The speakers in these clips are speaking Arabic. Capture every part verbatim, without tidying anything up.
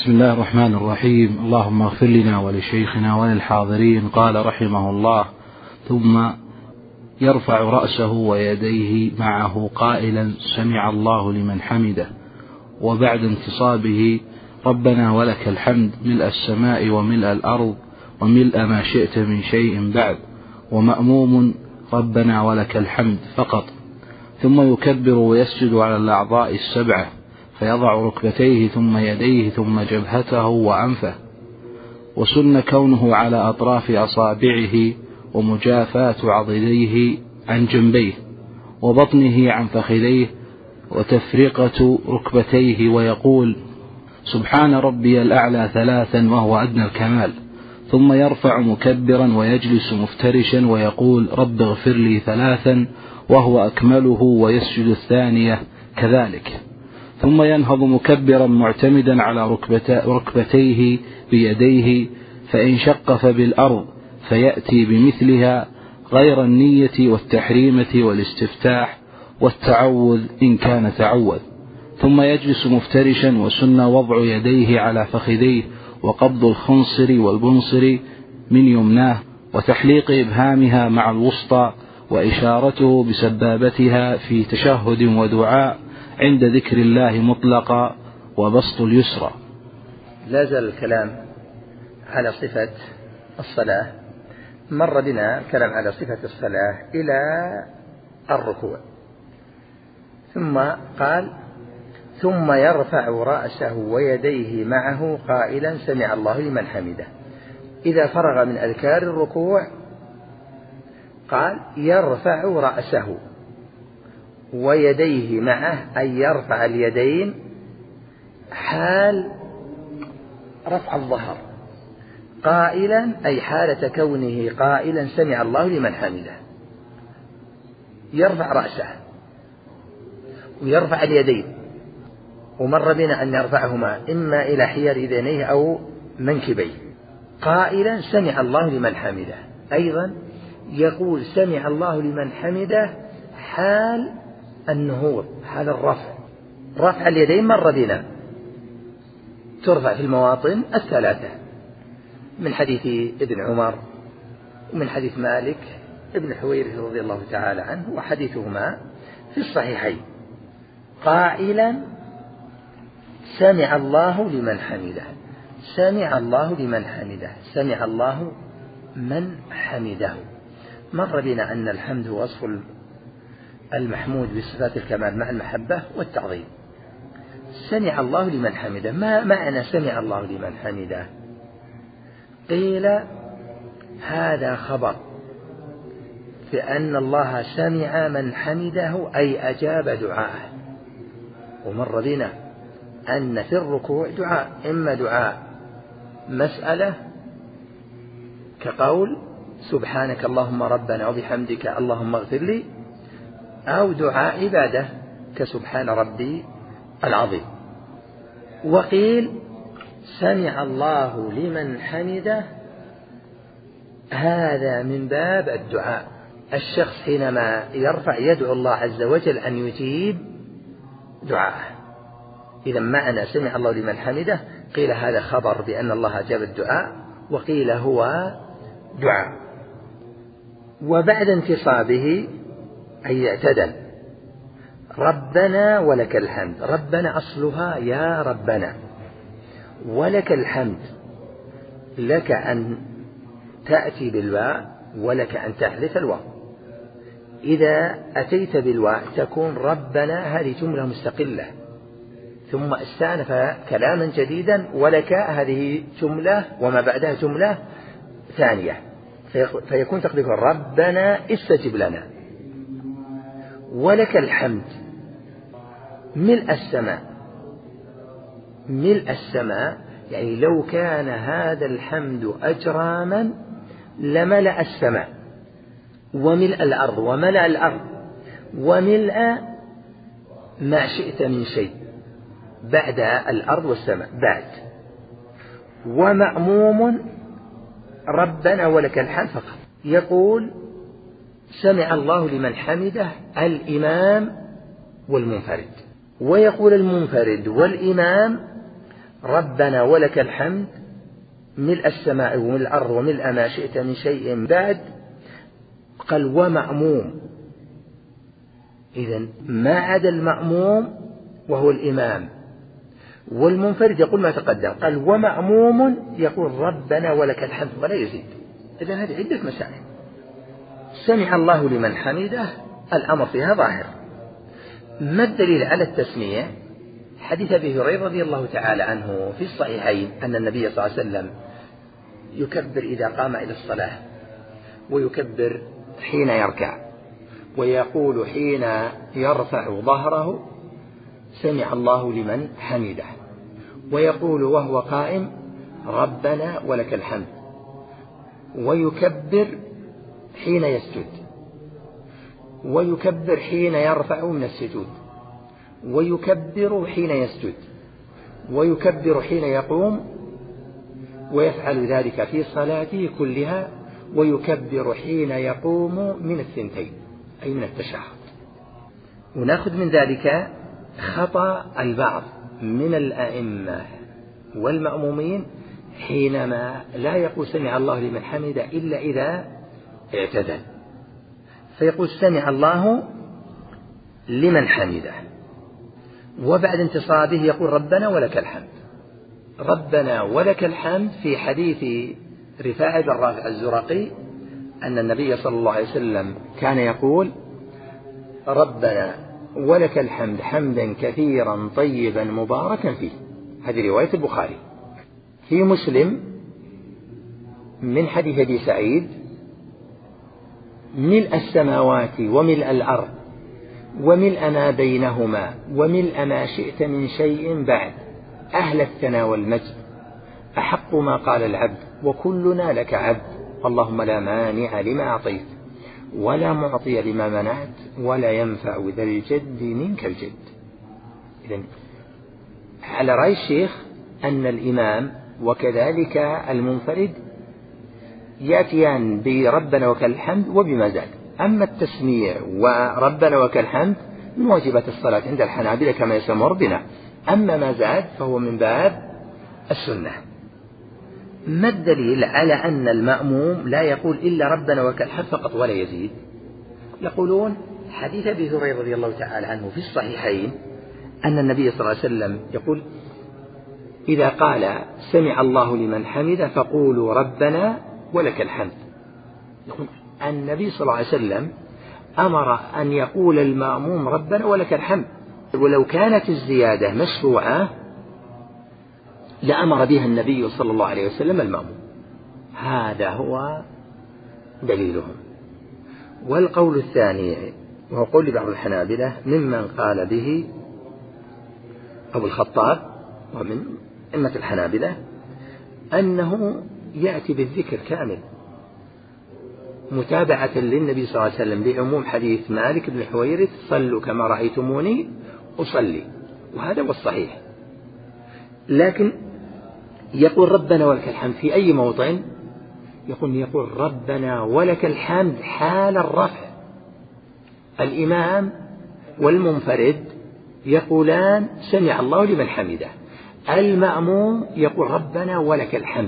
بسم الله الرحمن الرحيم. اللهم اغفر لنا ولشيخنا وللحاضرين. قال رحمه الله: ثم يرفع رأسه ويديه معه قائلا: سمع الله لمن حمده. وبعد انتصابه: ربنا ولك الحمد ملء السماء وملء الأرض وملء ما شئت من شيء بعد. ومأموم: ربنا ولك الحمد فقط. ثم يكبر ويسجد على الأعضاء السبعة، فيضع ركبتيه ثم يديه ثم جبهته وأنفه. وسن كونه على أطراف أصابعه، ومجافاة عضديه عن جنبيه، وبطنه عن فخذيه، وتفرقة ركبتيه، ويقول: سبحان ربي الأعلى ثلاثا وهو أدنى الكمال. ثم يرفع مكبرا ويجلس مفترشا ويقول: رب اغفر لي ثلاثا وهو أكمله، ويسجد الثانية كذلك. ثم ينهض مكبرا معتمدا على ركبتيه بيديه، فإن شق فبالأرض، فيأتي بمثلها غير النية والتحريمة والاستفتاح والتعوذ إن كان تعوذ. ثم يجلس مفترشا، وسن وضع يديه على فخذيه، وقبض الخنصر والبنصر من يمناه، وتحليق إبهامها مع الوسطى، وإشارته بسبابتها في تشهد ودعاء عند ذكر الله مطلقا، وبسط اليسرى. لا زال الكلام على صفة الصلاة. مر بنا الكلام على صفة الصلاة إلى الركوع، ثم قال: ثم يرفع رأسه ويديه معه قائلا: سمع الله لمن حمده. إذا فرغ من أذكار الركوع قال: يرفع رأسه ويديه معه، أي يرفع اليدين حال رفع الظهر، قائلا أي حالة كونه قائلا: سمع الله لمن حمده. يرفع رأسه ويرفع اليدين، ومر بنا أن يرفعهما إما إلى حيال إذنيه أو منكبيه، قائلا: سمع الله لمن حمده. أيضا يقول: سمع الله لمن حمده حال النهوض، حال الرفع. رفع اليدين مر بنا ترفع في المواطن الثلاثة، من حديث ابن عمر ومن حديث مالك ابن حويرث رضي الله تعالى عنه، وحديثهما في الصحيحين، قائلا: سمع الله لمن حمده. سمع الله لمن حمده، سمع الله من حمده. مر بنا أن الحمد هو وصف المحمود بصفات الكمال مع المحبة والتعظيم. سمع الله لمن حمده، ما معنى سمع الله لمن حمده؟ قيل: هذا خبر في أن الله سمع من حمده، أي أجاب دعاءه. ومر بنا أن في الركوع دعاء، إما دعاء مسألة كقول: سبحانك اللهم ربنا وبحمدك اللهم اغفر لي، أو دعاء عبادة كسبحان ربي العظيم. وقيل: سمع الله لمن حمده، هذا من باب الدعاء. الشخص حينما يرفع يدعو الله عز وجل أن يجيب دعاءه. إذا معنى سمع الله لمن حمده، قيل هذا خبر بأن الله أجاب الدعاء، وقيل هو دعاء. وبعد انتصابه أي اعتدل: ربنا ولك الحمد. ربنا أصلها يا ربنا، ولك الحمد، لك أن تأتي بالواء ولك أن تحذف الواو. إذا أتيت بالواء تكون ربنا هذه جملة مستقلة، ثم استأنف كلاما جديدا، ولك هذه جملة وما بعدها جملة ثانية، فيكون تقدير ربنا استجب لنا، ولك الحمد ملء السماء. ملء السماء يعني لو كان هذا الحمد أجراما لملأ السماء، وملء الأرض وملأ الأرض، وملء ما شئت من شيء بعد الأرض والسماء بعد. ومأموم: ربنا ولك الحمد فقط. يقول: سمع الله لمن حمده الإمام والمنفرد. ويقول المنفرد والإمام: ربنا ولك الحمد ملء السماء وملء الأرض وملء ما شئت من شيء بعد، قال ومأموم. إذن ما عدا المأموم وهو الإمام والمنفرد يقول ما تقدم، قال ومأموم يقول ربنا ولك الحمد ولا يزيد. إذن هذه عدة مسائل. سمع الله لمن حمده الأمر فيها ظاهر. ما الدليل على التسمية؟ حديث أبي هريرة رضي الله تعالى عنه في الصحيحين أن النبي صلى الله عليه وسلم يكبر إذا قام إلى الصلاة، ويكبر حين يركع، ويقول حين يرفع ظهره سمع الله لمن حمده، ويقول وهو قائم ربنا ولك الحمد، ويكبر حين يسجد، ويكبر حين يرفع من السجود، ويكبر حين يسجد، ويكبر حين يقوم، ويفعل ذلك في صلاته كلها، ويكبر حين يقوم من الثنتين أي من التشهد. ونأخذ من ذلك خطأ البعض من الأئمة والمأمومين حينما لا يقول سمع الله لمن حمده إلا إذا اعتدل، فيقول سمع الله لمن حمده، وبعد انتصابه يقول ربنا ولك الحمد. ربنا ولك الحمد في حديث رفاعة بن رافع الزرقي أن النبي صلى الله عليه وسلم كان يقول ربنا ولك الحمد حمدا كثيرا طيبا مباركا فيه. هذه رواية البخاري. في مسلم من حديث أبي سعيد ملء السماوات وملء الأرض وملء ما بينهما وملء ما شئت من شيء بعد، أهل الثناء والمجد، أحق ما قال العبد وكلنا لك عبد، اللهم لا مانع لما أعطيت ولا معطي لما منعت ولا ينفع ذا الجد منك الجد. إذن على رأي الشيخ أن الإمام وكذلك المنفرد يأتيان بربنا وك الحمد وبما زاد. أما التسميع وربنا وك الحمد من واجبات الصلاة عند الحنابلة كما يسمى ربنا، أما ما زاد فهو من باب السنة. ما الدليل على أن المأموم لا يقول إلا ربنا وك الحمد فقط ولا يزيد؟ يقولون حديث أبي هريرة رضي الله تعالى عنه في الصحيحين أن النبي صلى الله عليه وسلم يقول إذا قال سمع الله لمن حمده فقولوا ربنا ولك الحمد. يقول النبي صلى الله عليه وسلم أمر أن يقول المأموم ربنا ولك الحمد، ولو كانت الزيادة مشروعة لأمر بها النبي صلى الله عليه وسلم المأموم. هذا هو دليلهم. والقول الثاني وهو قول بعض الحنابلة ممن قال به أبو الخطاب ومن أئمة الحنابلة أنه يأتي بالذكر كامل متابعة للنبي صلى الله عليه وسلم بعموم حديث مالك بن حويرث صلوا كما رأيتموني أصلي، وهذا هو الصحيح. لكن يقول ربنا ولك الحمد في أي موطن؟ يقول يقول ربنا ولك الحمد حال الرفع. الإمام والمنفرد يقولان سمع الله لمن حمده، المأموم يقول ربنا ولك الحمد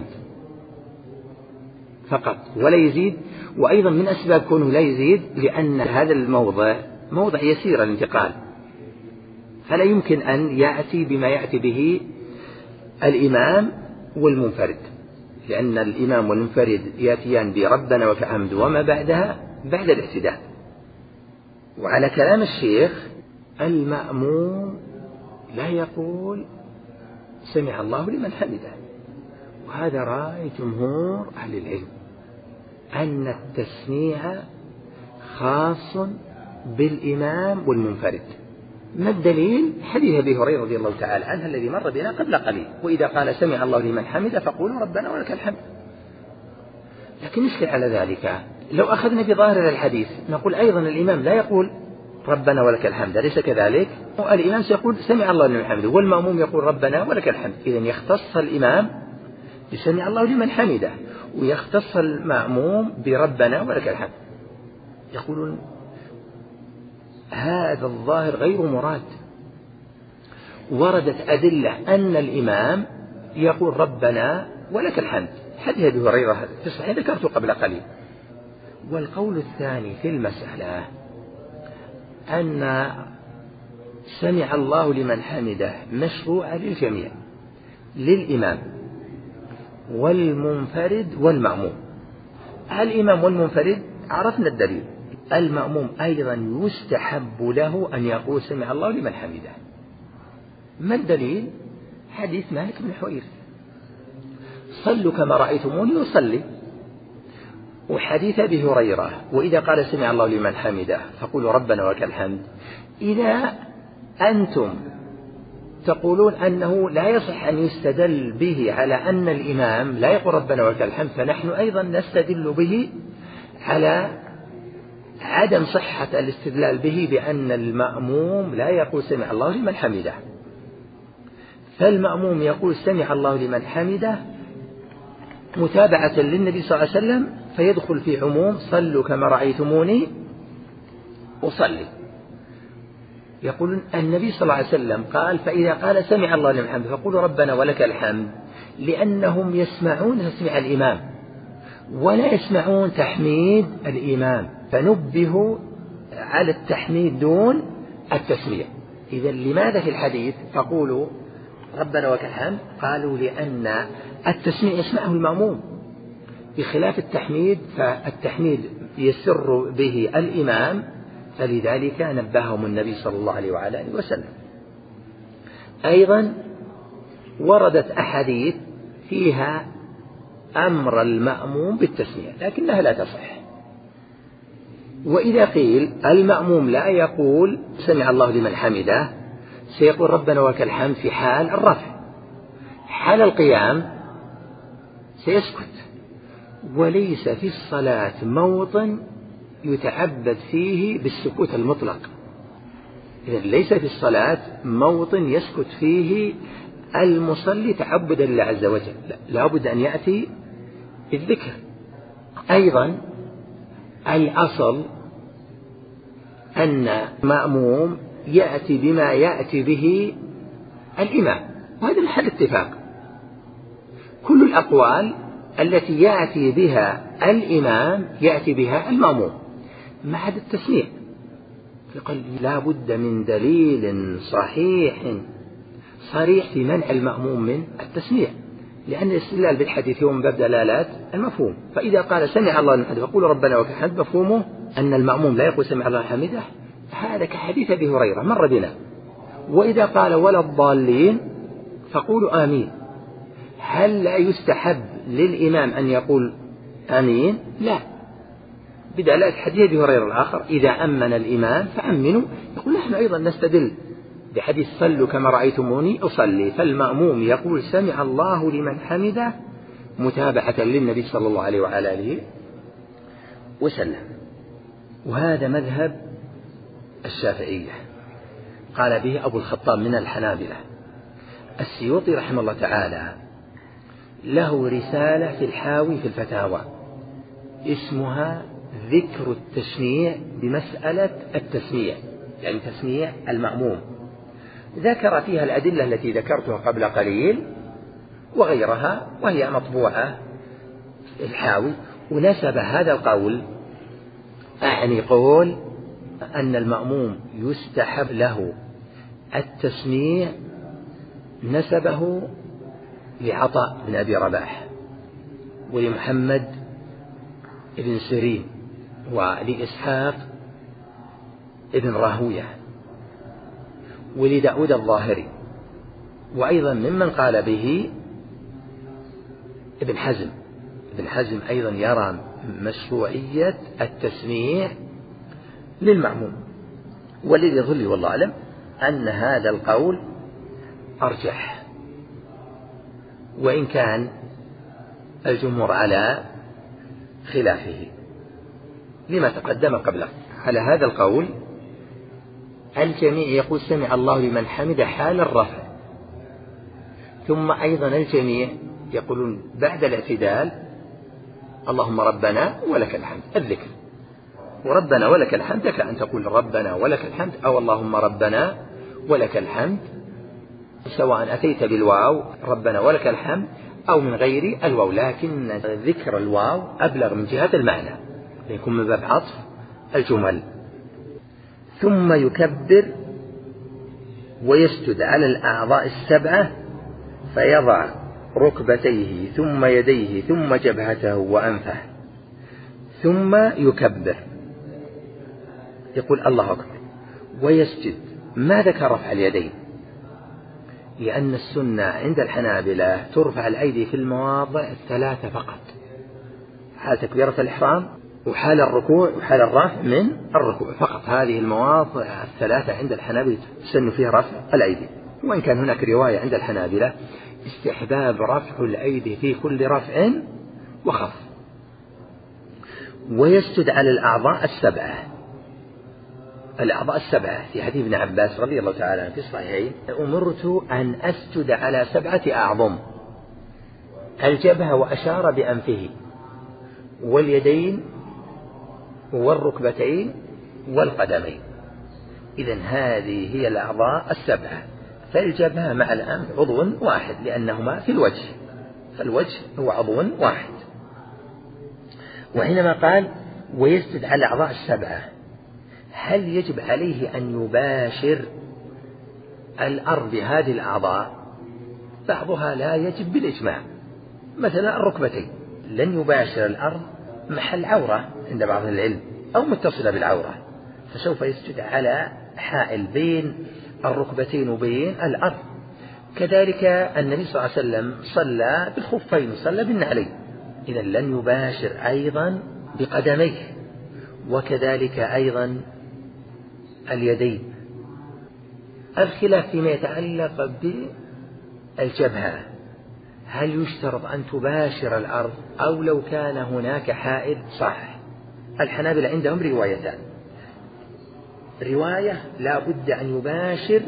فقط ولا يزيد. وأيضا من أسباب كونه لا يزيد لأن هذا الموضع موضع يسير الانتقال، فلا يمكن أن يأتي بما يأتي به الإمام والمنفرد، لأن الإمام والمنفرد يأتيان بربنا وك الحمد وما بعدها بعد الاعتدال. وعلى كلام الشيخ المأموم لا يقول سمع الله لمن حمده، وهذا رأي جمهور أهل العلم أن التسميع خاص بالإمام والمنفرد. ما الدليل؟ حديث أبي هريرة رضي الله تعالى عنه الذي مر بنا قبل قليل، وإذا قال سمع الله لمن حمده فقولوا ربنا ولك الحمد. لكن نشكل على ذلك لو أخذنا بظاهر الحديث نقول أيضا الإمام لا يقول ربنا ولك الحمد، أليس كذلك؟ الإمام سيقول سمع الله لمن حمده والمأموم يقول ربنا ولك الحمد. إذن يختص الإمام بسمع الله لمن حمده ويختص المأموم بربنا ولك الحمد. يقولون هذا الظاهر غير مراد. وردت أدلة أن الإمام يقول ربنا ولك الحمد، حديث أبي هريرة في الصحيح ذكرته قبل قليل. والقول الثاني في المسألة أن سمع الله لمن حمده مشروع للجميع، للإمام والمنفرد والمأموم. الإمام والمنفرد عرفنا الدليل، المأموم أيضا يستحب له أن يقول سمع الله لمن حمده. ما الدليل؟ حديث مالك بن حويرث صلوا كما رأيتموني أصلي، وحديث أبي هريرة وإذا قال سمع الله لمن حمده فقولوا ربنا ولك الحمد. إذا أنتم تقولون أنه لا يصح أن يستدل به على أن الإمام لا يقول ربنا ولك الحمد، فنحن أيضا نستدل به على عدم صحة الاستدلال به بأن المأموم لا يقول سمع الله لمن حمده. فالمأموم يقول سمع الله لمن حمده متابعة للنبي صلى الله عليه وسلم، فيدخل في عموم صلوا كما رأيتموني أصلي. يقول النبي صلى الله عليه وسلم قال فإذا قال سمع الله لمن حمده فقولوا ربنا ولك الحمد، لأنهم يسمعون تسميع الإمام ولا يسمعون تحميد الإمام، فنبه على التحميد دون التسميع. إذا لماذا في الحديث فقولوا ربنا ولك الحمد؟ قالوا لأن التسميع يسمعه المأموم بخلاف التحميد، فالتحميد يسر به الإمام، فلذلك نبههم النبي صلى الله عليه وعلى آله وسلم. أيضا وردت أحاديث فيها أمر المأموم بالتسميع لكنها لا تصح. وإذا قيل المأموم لا يقول سمع الله لمن حمده، سيقول ربنا ولك الحمد في حال الرفع، حال القيام سيسكت. وليس في الصلاة موطن يتعبد فيه بالسكوت المطلق، إذا ليس في الصلاة موطن يسكت فيه المصلي تعبدا لله عز وجل، لا بد أن يأتي بالذكر. أيضا الأصل أن مأموم يأتي بما يأتي به الإمام، وهذا محل اتفاق. كل الأقوال التي يأتي بها الإمام يأتي بها المأموم ما عدا التسميع، فقال لا بد من دليل صحيح صريح في منع المأموم من التسميع، لأن الاستدلال بالحديث هو من باب دلالات المفهوم. فإذا قال سمع الله لمن حمده فقول ربنا ولك الحمد، مفهومه أن المأموم لا يقول سمع الله حمده، هذا كحديث أبي هريرة مر بنا. وإذا قال ولا الضالين فقولوا آمين، هل لا يستحب للإمام أن يقول آمين؟ لا، بدلالة حديث أبي هريرة الآخر إذا أمن الإمام فأمنوا. يقول نحن أيضا نستدل بحديث صلوا كما رأيتموني أصلي، فالمأموم يقول سمع الله لمن حمده متابعة للنبي صلى الله عليه وعلى آله وسلم. وهذا مذهب الشافعية قال به أبو الخطاب من الحنابلة. السيوطي رحمه الله تعالى له رسالة في الحاوي في الفتاوى اسمها ذكر التسميع بمسألة التسميع، يعني تسميع المأموم، ذكر فيها الأدلة التي ذكرتها قبل قليل وغيرها، وهي مطبوعة الحاوي، ونسب هذا القول أعني قول أن المأموم يستحب له التسميع نسبه لعطاء بن أبي رباح ولمحمد بن سيرين ولإسحاق بن راهوية ولداود الظاهري، وأيضا ممن قال به ابن حزم. ابن حزم أيضا يرى مشروعية التسميع للمأموم، والذي يظل والله أعلم أن هذا القول أرجح، وإن كان الجمهور على خلافه لما تقدم قبله. على هذا القول الجميع يقول سمع الله لمن حمده حال الرفع، ثم أيضا الجميع يقولون بعد الاعتدال اللهم ربنا ولك الحمد الذكر، وربنا ولك الحمد لك أن تقول ربنا ولك الحمد أو اللهم ربنا ولك الحمد سواء أتيت بالواو ربنا ولك الحمد أو من غير الواو، لكن ذكر الواو أبلغ من جهة المعنى يكون من باب عطف الجمل. ثم يكبر ويسجد على الأعضاء السبعة فيضع ركبتيه ثم يديه ثم جبهته وأنفه ثم يكبر يقول الله أكبر ويسجد. ما ذكر رفع اليدين؟ لأن السنة عند الحنابلة ترفع الأيدي في المواضع الثلاثة فقط، حال تكبيرة الإحرام وحال الركوع وحال الرفع من الركوع فقط. هذه المواضع الثلاثة عند الحنابلة تسن فيها رفع الأيدي، وإن كان هناك رواية عند الحنابلة استحباب رفع الأيدي في كل رفع وخفض. ويسجد على الأعضاء السبعة. الأعضاء السبعة في حديث ابن عباس رضي الله تعالى عنه في الصحيحين: أمرت أن أسجد على سبعة أعظم: الجبهة وأشار بأنفه، واليدين والركبتين والقدمين. إذن هذه هي الأعضاء السبعة. فالجبهة مع الأنف عضو واحد لأنهما في الوجه، فالوجه هو عضو واحد. وحينما قال ويسجد على الأعضاء السبعة، هل يجب عليه أن يباشر الأرض بهذه الأعضاء؟ بعضها لا يجب بالإجماع، مثلا الركبتين لن يباشر الأرض محل عورة عند بعض العلم أو متصلة بالعورة، فسوف يسجد على حائل بين الركبتين وبين الأرض. كذلك النبي صلى الله عليه وسلم صلى بالخفين وصلى بالنعلين، إذا لن يباشر أيضا بقدميه، وكذلك أيضا اليدين. الخلاف فيما يتعلق بالجبهة، هل يشترط أن تباشر الأرض أو لو كان هناك حائل؟ صح. الحنابلة عندهم روايتان: رواية لا بد أن يباشر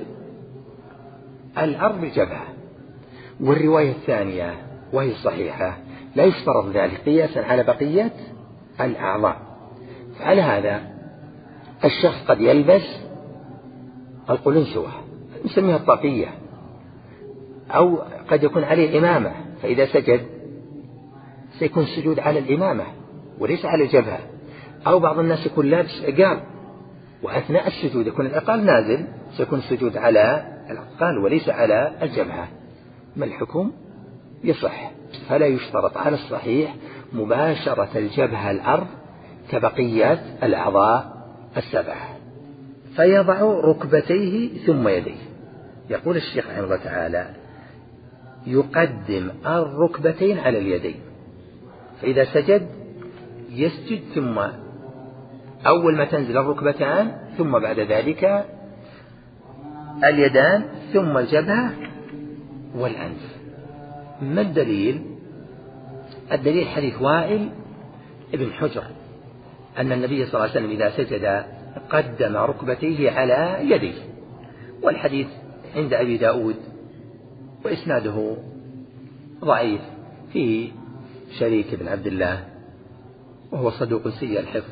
الأرض بالجبهة، والرواية الثانية وهي الصحيحة لا يشترط ذلك قياسا على بقية الأعضاء. فعلى هذا الشخص قد يلبس القلنسوة نسميها الطاقية، أو قد يكون عليه إمامة، فإذا سجد سيكون السجود على الإمامة وليس على الجبهة. أو بعض الناس يكون لابس عقال وأثناء السجود يكون العقال نازل، سيكون السجود على العقال وليس على الجبهة. ما الحكم؟ يصح. فلا يشترط على الصحيح مباشرة الجبهة الأرض كبقية الأعضاء السبعة. فيضع ركبتيه ثم يديه. يقول الشيخ رحمه الله تعالى: يقدم الركبتين على اليدين، فإذا سجد يسجد ثم أول ما تنزل الركبتان ثم بعد ذلك اليدان ثم الجبهة والأنف. ما الدليل؟ الدليل حديث وائل ابن حجر أن النبي صلى الله عليه وسلم إذا سجد قدم ركبتيه على يديه، والحديث عند أبي داود وإسناده ضعيف، فيه شريك بن عبد الله وهو صدوق سيء الحفظ.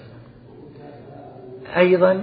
أيضا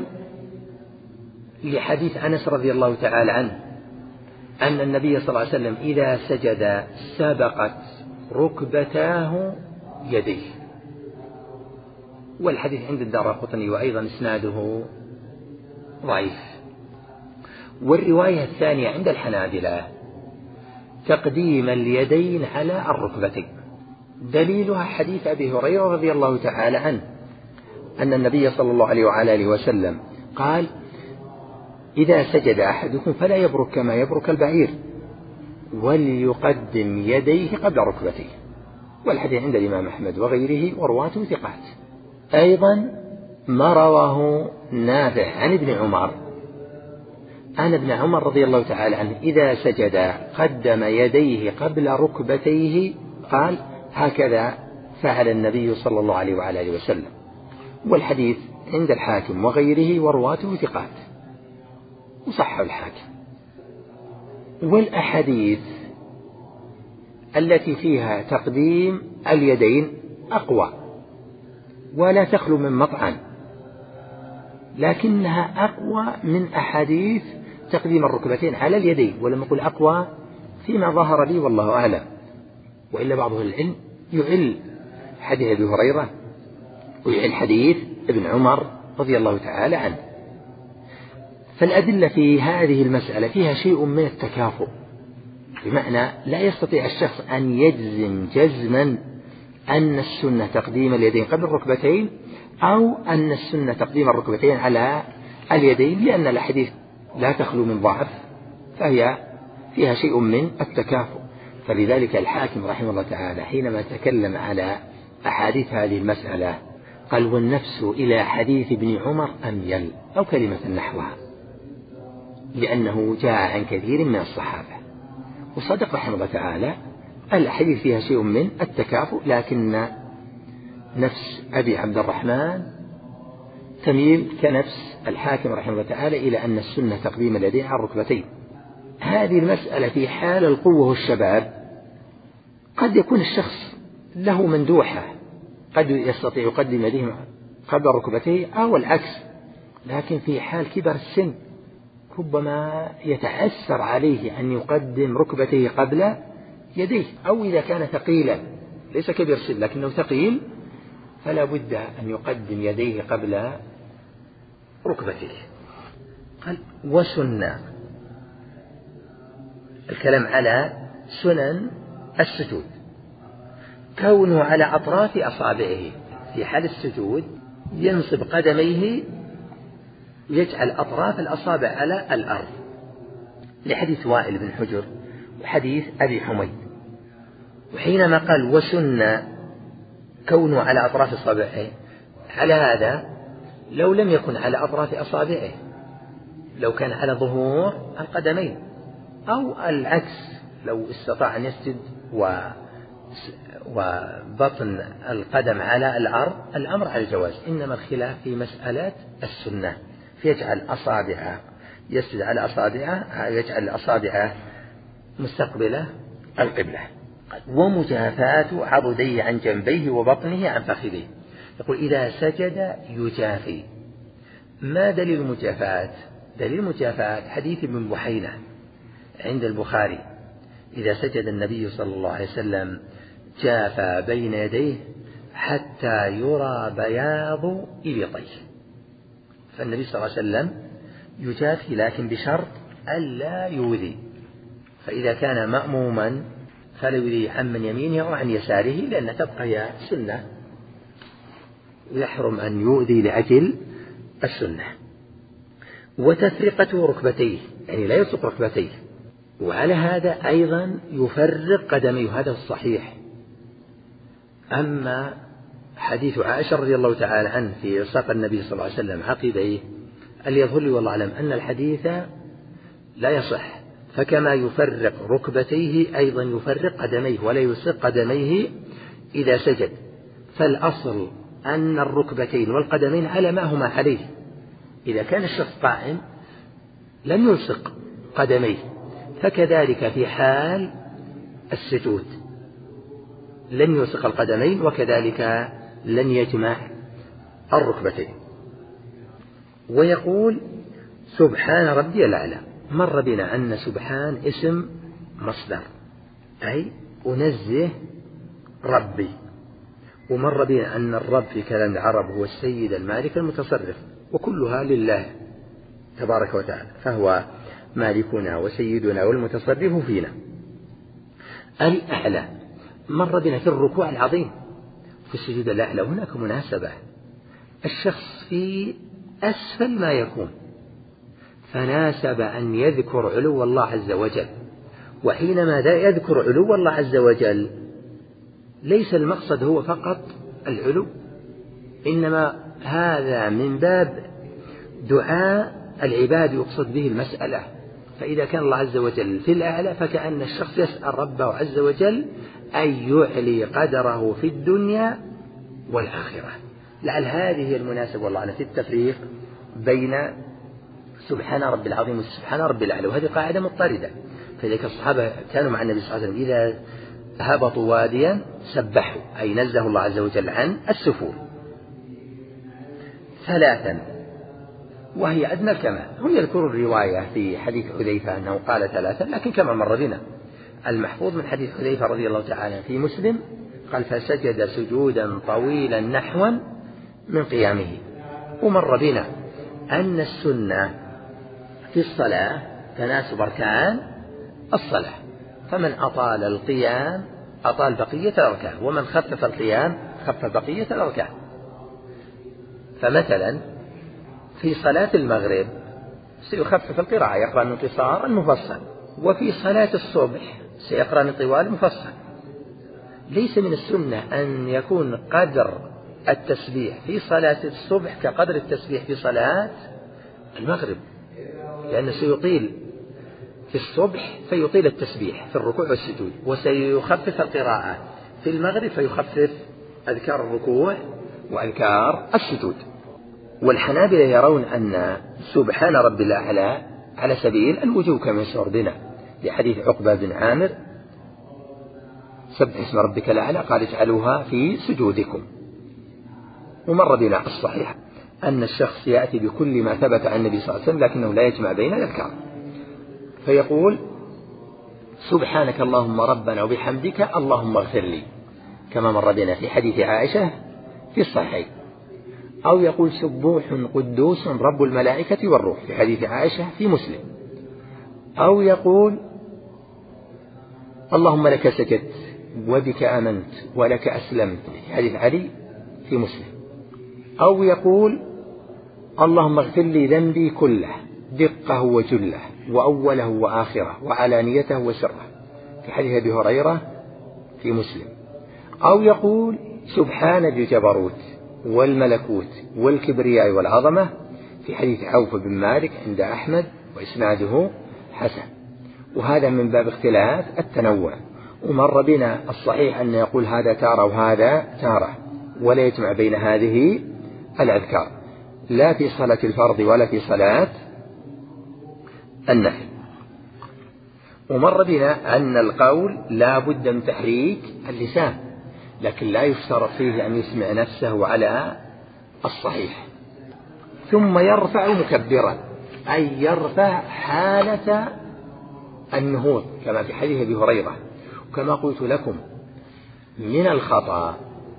لحديث أنس رضي الله تعالى عنه أن النبي صلى الله عليه وسلم إذا سجد سبقت ركبتاه يديه، والحديث عند الدارقطني وأيضا إسناده ضعيف. والرواية الثانية عند الحنابلة تقديم اليدين على الركبتين، دليلها حديث أبي هريرة رضي الله تعالى عنه أن النبي صلى الله عليه وعلى آله وسلم قال: إذا سجد أحدكم فلا يبرك كما يبرك البعير، وليقدم يديه قبل ركبتيه. والحديث عند الإمام أحمد وغيره ورواته ثقات. أيضا ما رواه نافع عن ابن عمر أن ابن عمر رضي الله تعالى عنه إذا سجد قدم يديه قبل ركبتيه، قال: هكذا فعل النبي صلى الله عليه وعلى آله وسلم. والحديث عند الحاكم وغيره ورواته ثقات وصح الحاكم. والأحاديث التي فيها تقديم اليدين أقوى ولا تخلو من مطعن، لكنها أقوى من أحاديث تقديم الركبتين على اليدين، ولم يقل أقوى فيما ظهر لي والله أعلم. وإلا بعض العلم يعل حديث أبي هريرة ويعل حديث ابن عمر رضي الله تعالى عنه. فالأدلة في هذه المسألة فيها شيء من التكافؤ، بمعنى لا يستطيع الشخص أن يجزم جزما أن السنة تقديم اليدين قبل الركبتين أو أن السنة تقديم الركبتين على اليدين، لأن الأحاديث لا تخلو من ضعف، فهي فيها شيء من التكافؤ. فلذلك الحاكم رحمه الله تعالى حينما تكلم على أحاديث هذه المسألة قال: والنفس إلى حديث ابن عمر أميل، أو كلمة نحوها، لأنه جاء عن كثير من الصحابة. وصدق رحمه الله تعالى، الحديث فيها شيء من التكافؤ، لكن نفس أبي عبد الرحمن تميل كنفس الحاكم رحمه الله تعالى إلى أن السنة تقديم اليدين على الركبتين. هذه المسألة في حال القوة والشباب قد يكون الشخص له مندوحة، قد يستطيع يقدم يديه قبل ركبتيه أو العكس، لكن في حال كبر السن ربما يتعسر عليه أن يقدم ركبتيه قبل يديه، أو إذا كان ثقيلا ليس كبير السن لكنه ثقيل فلا بد أن يقدم يديه قبل ركبتيه. قال: وسنة، الكلام على سنن السجود، كونه على أطراف أصابعه في حال السجود ينصب قدميه يجعل أطراف الأصابع على الأرض، لحديث وائل بن حجر وحديث أبي حميد. وحينما قال وسنة كونه على أطراف أصابعه، على هذا لو لم يكن على أطراف أصابعه، لو كان على ظهور القدمين أو العكس، لو استطاع أن يسجد و وبطن القدم على الأرض، الأمر على الجواز. إنما الخلاف في مسألة السنة، فيجعل أصابعه يسجد على أصابعه، يجعل أصابعه مستقبلة القبلة. ومجافاة عضديه عن جنبيه وبطنه عن فخذيه. يقول: إذا سجد يجافي. ما دليل المجافاة؟ دليل المجافاة حديث ابن بحينة عند البخاري: إذا سجد النبي صلى الله عليه وسلم جافى بين يديه حتى يرى بياض إبطيه. فالنبي صلى الله عليه وسلم يجافي، لكن بشرط ألا يؤذي، فإذا كان مأموما فلا يؤذي عن من يمينه أو عن يساره، لأن تبقى هي سنة ويحرم أن يؤذي لأجل السنة. وتفرقة ركبتيه، يعني لا يلصق ركبتيه، وعلى هذا أيضا يفرق قدميه، هذا الصحيح. أما حديث عائشة رضي الله تعالى عنه في إلصاق النبي صلى الله عليه وسلم عقبيه، اللي يظهر لي والله أعلم أن الحديث لا يصح، فكما يفرق ركبتيه أيضا يفرق قدميه، ولا يلصق قدميه إذا سجد. فالأصل أن الركبتين والقدمين على ما هما عليه. إذا كان الشخص قائم لم يلصق قدميه، فكذلك في حال السجود لن يلصق القدمين، وكذلك لن يجمع الركبتين. ويقول: سبحان ربي الأعلى. مر بنا أن سبحان اسم مصدر، أي أنزه ربي. ومر بنا أن الرب في كلام العرب هو السيد المالك المتصرف، وكلها لله تبارك وتعالى، فهو مالكنا وسيدنا والمتصرف فينا. الأعلى مر بنا في الركوع العظيم، في السجود الأعلى هناك مناسبة، الشخص في أسفل ما يكون، فناسب أن يذكر علو الله عز وجل. وحينما يذكر علو الله عز وجل ليس المقصد هو فقط العلو، إنما هذا من باب دعاء العباد يقصد به المسألة. فإذا كان الله عز وجل في الأعلى فكأن الشخص يسأل ربه عز وجل أن يعلي قدره في الدنيا والآخرة. لعل هذه هي المناسبة والله في التفريق بين سبحان رب العظيم وسبحان رب الأعلى، وهذه قاعدة مضطردة. فلذلك الصحابة كانوا مع النبي صلى الله عليه وسلم إذا هبطوا واديا سبحوا، أي نزه الله عز وجل عن السفور. ثلاثا وهي أدنى الكمال. هم يذكرون الرواية في حديث حذيفة أنه قال ثلاثا، لكن كما مر بنا المحفوظ من حديث حذيفة رضي الله تعالى في مسلم قال فسجد سجودا طويلا نحوا من قيامه. ومر بنا أن السنة في الصلاة تناسب أركان الصلاة، فمن أطال القيام أطال بقية الأركان، ومن خفف القيام خفف بقية الأركان. فمثلا في صلاة المغرب سيخفف القراءة، يقرأ من قصار المفصل، وفي صلاة الصبح سيقرأ من طوال المفصل. ليس من السنة أن يكون قدر التسبيح في صلاة الصبح كقدر التسبيح في صلاة المغرب، لأنه سيطيل في الصبح فيطيل التسبيح في الركوع والسجود، وسيخفف القراءة في المغرب فيخفف أذكار الركوع وأذكار السجود. والحنابلة يرون أن سبحان رب الأعلى على سبيل الوجوب كما يشعر بنا لحديث عقبة بن عامر سبح اسم ربك الأعلى قال اجعلوها في سجودكم. ومر بنا الصحيح أن الشخص يأتي بكل ما ثبت عن النبي صلى الله عليه وسلم لكنه لا يجمع بين الأذكار، فيقول سبحانك اللهم ربنا وبحمدك اللهم اغفر لي كما مر بنا في حديث عائشة في الصحيح، أو يقول سبوح قدوس رب الملائكة والروح في حديث عائشة في مسلم، أو يقول اللهم لك سجدت وبك آمنت ولك أسلمت في حديث علي في مسلم، أو يقول اللهم اغفر لي ذنبي كله دقه وجله وأوله وآخره وعلانيته وسره في حديث أبي هريرة في مسلم، أو يقول سبحان ذي الجبروت والملكوت والكبرياء والعظمة في حديث عوف بن مالك عند أحمد وإسناده حسن. وهذا من باب اختلاف التنوع. ومر بنا الصحيح أن يقول هذا تارة وهذا تارة، ولا يجمع بين هذه الأذكار لا في صلاة الفرض ولا في صلاة النفل. ومر بنا أن القول لا بد من تحريك اللسان، لكن لا يشترط فيه أن يسمع نفسه على الصحيح. ثم يرفع مكبرا، أي يرفع حالة النهوض كما في حديث أبي هريرة. وكما قلت لكم من الخطأ،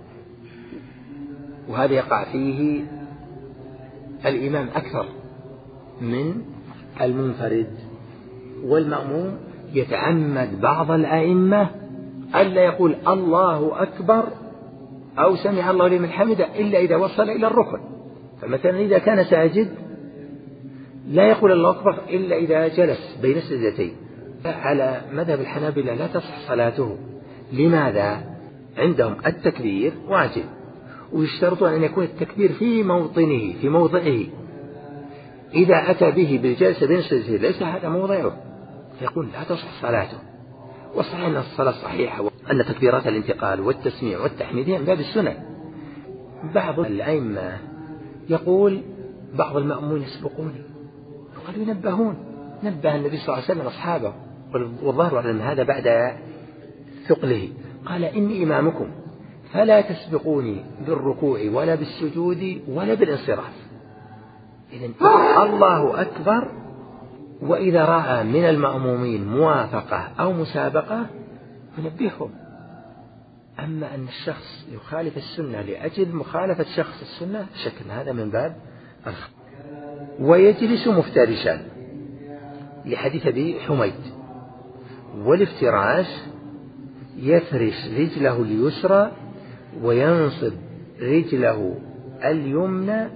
وهذا يقع فيه الإمام أكثر من المنفرد والمأموم، يتعمد بعض الأئمة ألا يقول الله أكبر أو سمع الله لمن حمده إلا إذا وصل إلى الركن. فمثلا إذا كان ساجد لا يقول الله أكبر إلا إذا جلس بين السجدتين. على مذهب الحنابلة لا تصح صلاته. لماذا؟ عندهم التكبير واجب، ويشترطون أن يكون التكبير في موطنه في موضعه. إذا أتى به بالجلسة بين السجدتين ليس هذا موضعه، فيقول لا تصح صلاته. وصحيح أن الصلاة صحيحة، وأن تكبيرات الانتقال والتسميع والتحميد من باب السنن. بعض الأئمة يقول بعض المأمون يسبقوني، وقالوا ينبهون. نبه النبي صلى الله عليه وسلم أصحابه، والظاهر أن هذا بعد ثقله، قال إني إمامكم فلا تسبقوني بالركوع ولا بالسجود ولا بالانصراف. إذن الله أكبر، وإذا رأى من المأمومين موافقة أو مسابقة ينبههم. أما أن الشخص يخالف السنة لأجل مخالفة شخص السنة شك أن هذا من باب الخطأ. ويجلس مفترشا لحديث أبي حميد. والافتراش يفرش رجله اليسرى وينصب رجله اليمنى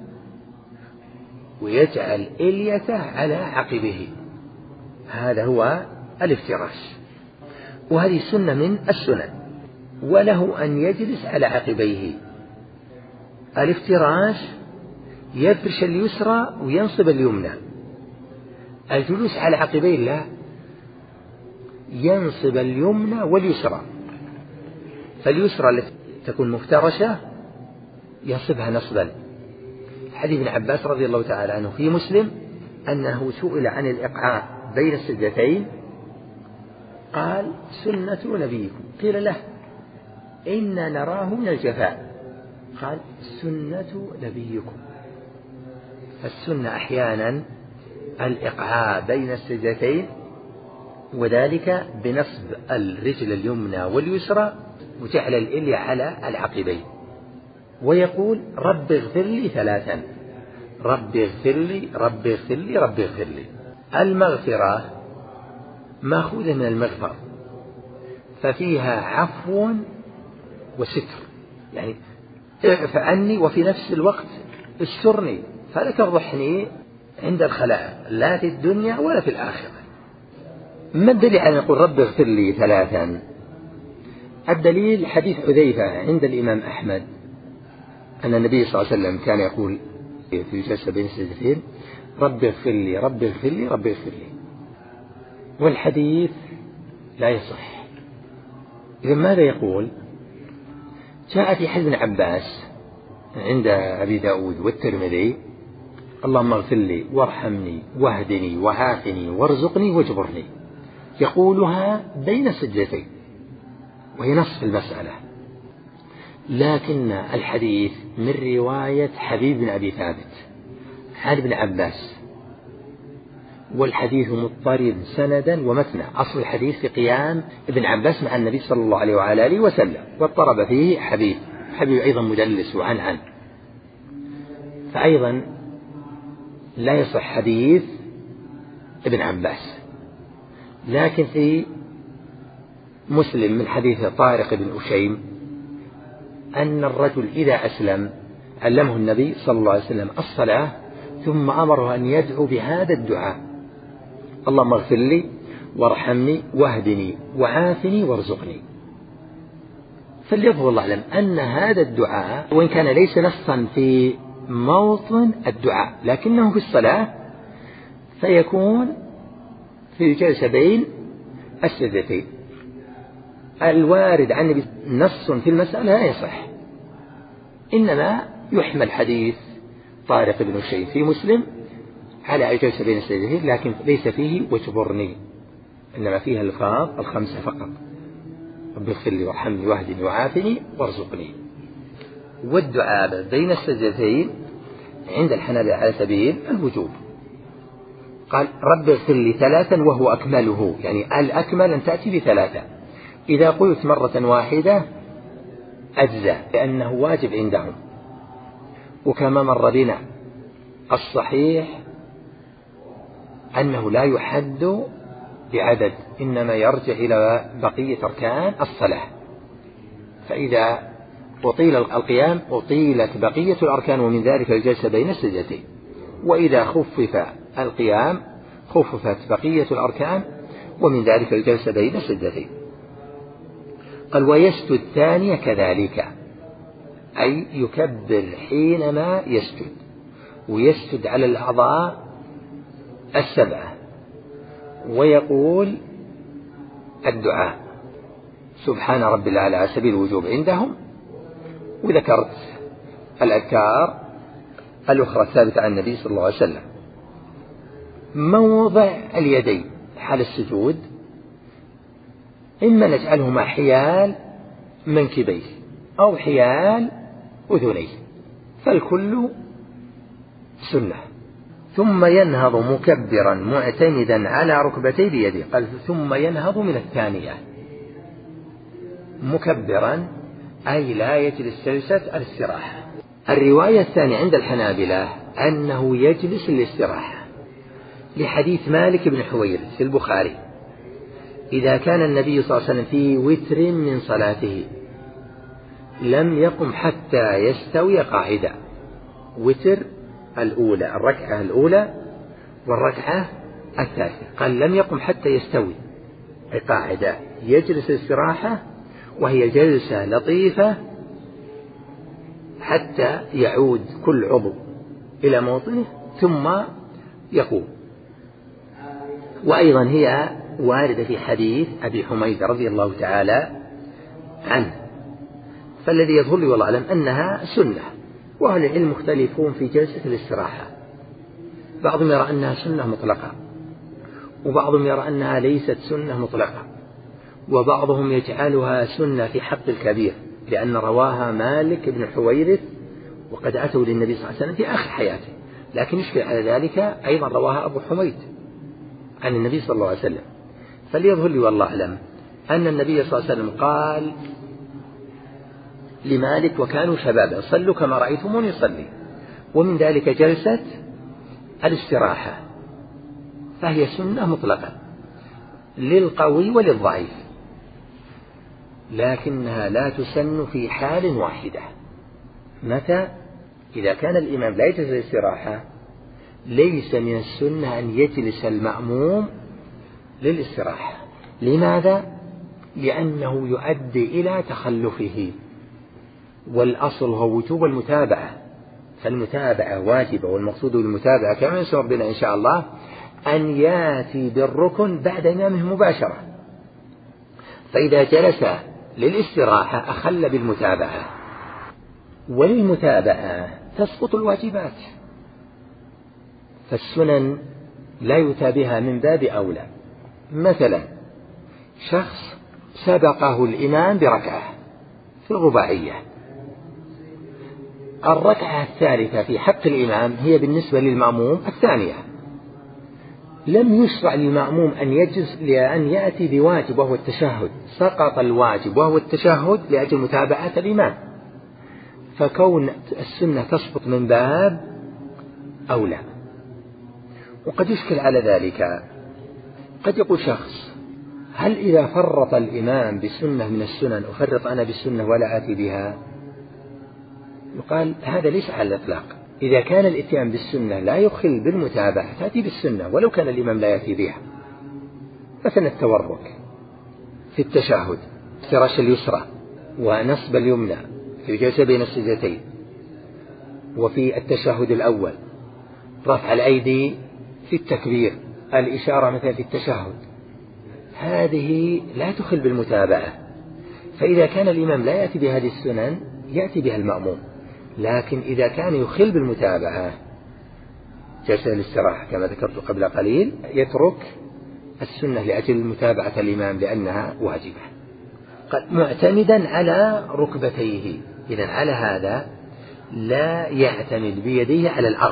ويجعل إليته على عقبه، هذا هو الافتراش، وهذه سنة من السنن. وله أن يجلس على عقبيه. الافتراش يفرش اليسرى وينصب اليمنى. الجلوس على عقبيه لا، ينصب اليمنى واليسرى، فاليسرى التي تكون مفترشة ينصبها نصبا. حديث ابن عباس رضي الله تعالى عنه في مسلم أنه سئل عن الإقعاء بين السجدتين قال سنة نبيكم، قيل له إنا نراه من الجفاء، قال سنة نبيكم. السنة أحيانا الإقعاء بين السجدتين، وذلك بنصب الرجل اليمنى واليسرى وجعل الإلية على العقبين، ويقول رب اغفر لي ثلاثا، رب اغفر لي رب اغفر لي رب اغفر لي. المغفرة مأخوذة من المغفر، ففيها عفو وستر، يعني اعف عني وفي نفس الوقت استرني، فلا تفضحني عند الخلائق لا في الدنيا ولا في الآخرة. ما الدليل على أن نقول رب اغفر لي ثلاثا؟ الدليل حديث حذيفة عند الإمام أحمد أن النبي صلى الله عليه وسلم كان يقول في جلسة بين السجدتين رب اغفر لي رب اغفر لي رب اغفر لي، والحديث لا يصح. إذا ماذا يقول؟ جاء في حديث ابن عباس عند أبي داود والترمذي اللهم اغفر لي وارحمني واهدني وعافني وارزقني واجبرني، يقولها بين السجدتين وهي نصف المسألة. لكن الحديث من رواية حبيب بن أبي ثابت عن ابن عباس، والحديث مضطرب سندا ومتنا. أصل الحديث في قيام ابن عباس مع النبي صلى الله عليه وعلى آله وسلم، واضطرب فيه حبيب حبيب أيضا مدلس وعن عن، فأيضا لا يصح حديث ابن عباس. لكن في مسلم من حديث طارق بن أشيم أن الرجل إذا أسلم علمه النبي صلى الله عليه وسلم الصلاة ثم أمره أن يدعو بهذا الدعاء اللهم اغفر لي وارحمني واهدني وعافني وارزقني. فليظهر الله أعلم أن هذا الدعاء وإن كان ليس نصا في موطن الدعاء لكنه في الصلاة، فيكون في جلسة بين السجدتين. الوارد عن نص في المسألة لا يصح، إنما يحمل حديث طارق بن الشيء في مسلم على جلسة بين السجدتين، لكن ليس فيه واجبرني، إنما فيها الألفاظ الخمسة فقط رب اغفر لي وارحمني واهدني وعافني وارزقني. والدعاء بين السجدتين عند الحنابلة على سبيل الوجوب. قال رب اغفر لي ثلاثا وهو أكمله، يعني الأكمل أن تأتي بثلاثة. إذا قلت مرة واحدة أجزاء لأنه واجب عندهم، وكما مر بنا الصحيح أنه لا يحد بعدد، إنما يرجع إلى بقية أركان الصلاة، فإذا أطيل القيام أطيلت بقية الأركان ومن ذلك الجلسة بين السجدتين، وإذا خفف القيام خففت بقية الأركان ومن ذلك الجلسة بين السجدتين. قال ويسجد ثانية كذلك، أي يكبر حينما يسجد، ويسجد على الأعضاء السبعة، ويقول الدعاء سبحان ربي الأعلى على سبيل الوجوب عندهم. وذكرت الأذكار الأخرى الثابتة عن النبي صلى الله عليه وسلم. موضع اليدين حال السجود إما نجعلهما حيال منكبيه أو حيال أذنيه، فالكل سنة. ثم ينهض مكبرا معتمدا على ركبتيه بيده، قال ثم ينهض من الثانية مكبرا أي لا يجلس جلسة الاستراحة. الرواية الثانية عند الحنابلة أنه يجلس للاستراحة لحديث مالك بن حويرث في البخاري إذا كان النبي صلى الله عليه وسلم في وتر من صلاته لم يقم حتى يستوي قاعدا. وتر الأولى الركعة الأولى والركعة الثالثة، قال لم يقم حتى يستوي قاعدا، يجلس الاستراحة وهي جلسة لطيفة حتى يعود كل عضو إلى موطنه ثم يقوم. وأيضا هي واردة في حديث أبي حميد رضي الله تعالى عنه، فالذي يظهر لي والله أعلم أنها سنة، وأهل العلم مختلفون في جلسة الاستراحة، بعضهم يرى أنها سنة مطلقة، وبعضهم يرى أنها ليست سنة مطلقة، وبعضهم يجعلها سنة في حق الكبير لأن رواها مالك بن حويرث وقد أتوا للنبي صلى الله عليه وسلم في آخر حياته، لكن يشكل على ذلك أيضا رواها أبو حميد عن النبي صلى الله عليه وسلم. فليظهر لي والله أعلم أن النبي صلى الله عليه وسلم قال لمالك وكانوا شبابا صلوا كما رأيتموني يصلي، ومن ذلك جلسة الاستراحة، فهي سنة مطلقة للقوي وللضعيف، لكنها لا تسن في حال واحدة. متى؟ إذا كان الإمام لا يجلس الاستراحة ليس من السنة أن يجلس المأموم للاستراحة. لماذا؟ لأنه يؤدي إلى تخلفه، والأصل هو وجوب المتابعة، فالمتابعة واجبة، والمقصود بالمتابعة كما يسمى ربنا إن شاء الله أن يأتي بالركن بعد إمامه مباشرة، فإذا جلس للاستراحة أخل بالمتابعة، وللمتابعة تسقط الواجبات، فالسنن لا يتابعها من باب أولى. مثلا شخص سبقه الإمام بركعة في الرباعية، الركعة الثالثة في حق الإمام هي بالنسبة للمأموم الثانية، لم يشرع للمأموم أن يجلس لأن يأتي بواجب وهو التشهد، سقط الواجب وهو التشهد لأجل متابعة الإمام، فكون السنة تسقط من باب أولى. وقد يشكل على ذلك، قد يقول شخص هل إذا فرط الإمام بسنة من السنن أفرط أنا بالسنة ولا آتي بها؟ يقال هذا ليس على الإطلاق، إذا كان الإتيان بالسنة لا يخل بالمتابعة تأتي بالسنة ولو كان الإمام لا يأتي بها. مثلا التورك في التشهد، افتراش اليسرى ونصب اليمنى في الجلسة بين السجدتين، وفي التشهد الأول رفع الأيدي في التكبير، الإشارة مثلا في التشهد، هذه لا تخل بالمتابعة، فإذا كان الإمام لا يأتي بهذه السنن يأتي بها المأموم. لكن إذا كان يخل بالمتابعة جلسة الاستراحة كما ذكرت قبل قليل يترك السنة لأجل متابعة الإمام لأنها واجبة، قد معتمدا على ركبتيه. إذن على هذا لا يعتمد بيديه على الأرض،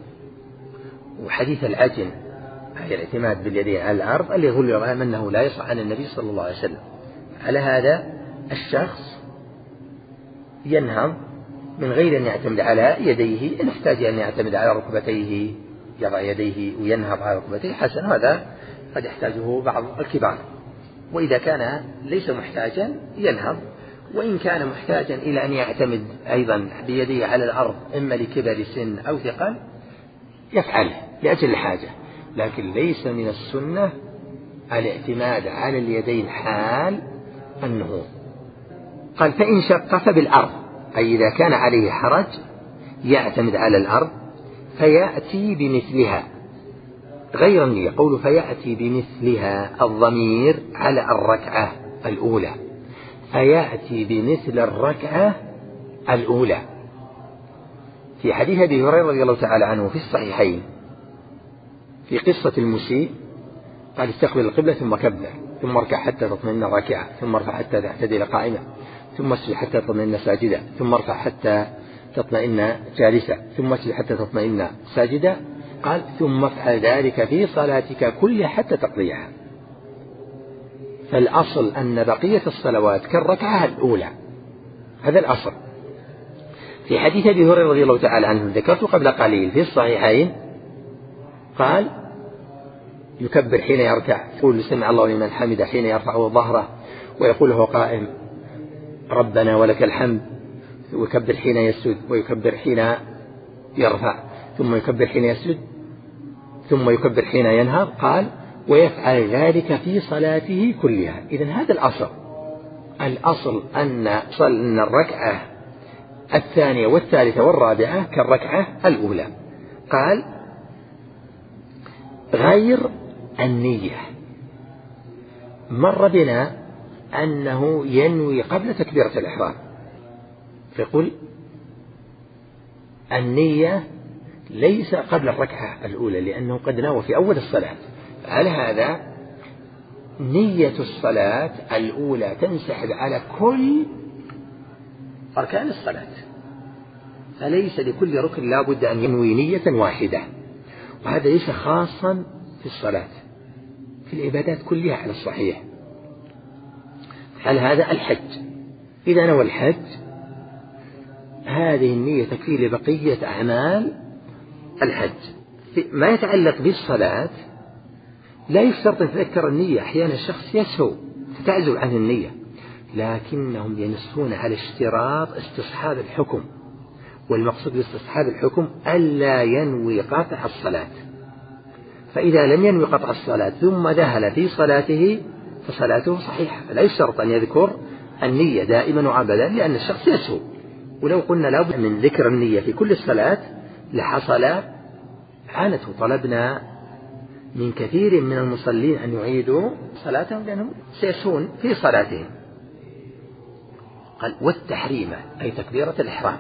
وحديث العجن هي الاعتماد باليدين على الأرض اللي يقول العلماء أنه لا يصح عن النبي صلى الله عليه وسلم. على هذا الشخص ينهض من غير أن يعتمد على يديه، إن احتاج أن يعتمد على ركبتيه يضع يديه وينهض على ركبتيه حسن، هذا قد يحتاجه بعض الكبار. وإذا كان ليس محتاجا ينهض، وإن كان محتاجا إلى أن يعتمد أيضا بيديه على الأرض إما لكبر سن أو ثقل يفعله لأجل الحاجة، لكن ليس من السنة الاعتماد على اليدين حال النهوض. قال فإن شق فبالأرض، أي إذا كان عليه حرج يعتمد على الأرض فيأتي بمثلها غير النية. قول فيأتي بمثلها الضمير على الركعة الأولى، فيأتي بمثل الركعة الأولى. في حديث أبي هريرة رضي الله تعالى عنه في الصحيحين في قصة المسيء قال استقبل القبلة ثم كبر، ثم اركع حتى تطمئن راكعا، ثم ارفع حتى تعتدل قائمة، ثم اسجد حتى تطمئن ساجدا، ثم ارفع حتى تطمئن جالسا، ثم اسجد حتى تطمئن ساجدا. قال ثم افعل ذلك في صلاتك كلها حتى تقضيها. فالأصل أن بقية الصلوات كالركعة الأولى، هذا الأصل. في حديث أبي هريرة رضي الله تعالى عنه ذكرته قبل قليل في الصحيحين قال يكبر حين يركع، يقول سمع الله لمن حمده حين يرفع ظهره، ويقول هو قائم ربنا ولك الحمد، ويكبر حين يسجد، ويكبر حين يرفع، ثم يكبر حين يسجد، ثم يكبر حين ينهض. قال ويفعل ذلك في صلاته كلها. إذن هذا الأصل. الأصل أن أن الركعة الثانية والثالثة والرابعة كالركعة الأولى. قال غير النية، مر بنا أنه ينوي قبل تكبيرة الإحرام، فيقول النية ليس قبل الركعة الأولى لأنه قد نوى في أول الصلاة. على هذا نية الصلاة الأولى تنسحب على كل أركان الصلاة، فليس لكل ركن لا بد أن ينوي نية واحدة، وهذا ليس خاصا في الصلاة، في العبادات كلها على الصحيح. على هذا الحج، إذا نوى الحج هذه النية تكفي لبقية أعمال الحج. ما يتعلق بالصلاة لا يشترط أن تذكر النية، أحيانا الشخص يسهو فتعزل عن النية، لكنهم ينصون على اشتراط استصحاب الحكم، والمقصود باستصحاب الحكم ألا ينوي قطع الصلاة، فإذا لم ينوي قطع الصلاة ثم دخل في صلاته فصلاته صحيحة، لا يشترط أن يذكر النية دائما وأبدا، لأن الشخص يسهو. ولو قلنا لابد من ذكر النية في كل الصلاة لحصل عنت، وطلبنا من كثير من المصلين أن يعيدوا صلاتهم لأنهم سيسهون في صلاتهم. قال والتحريم أي تكبيرة الإحرام،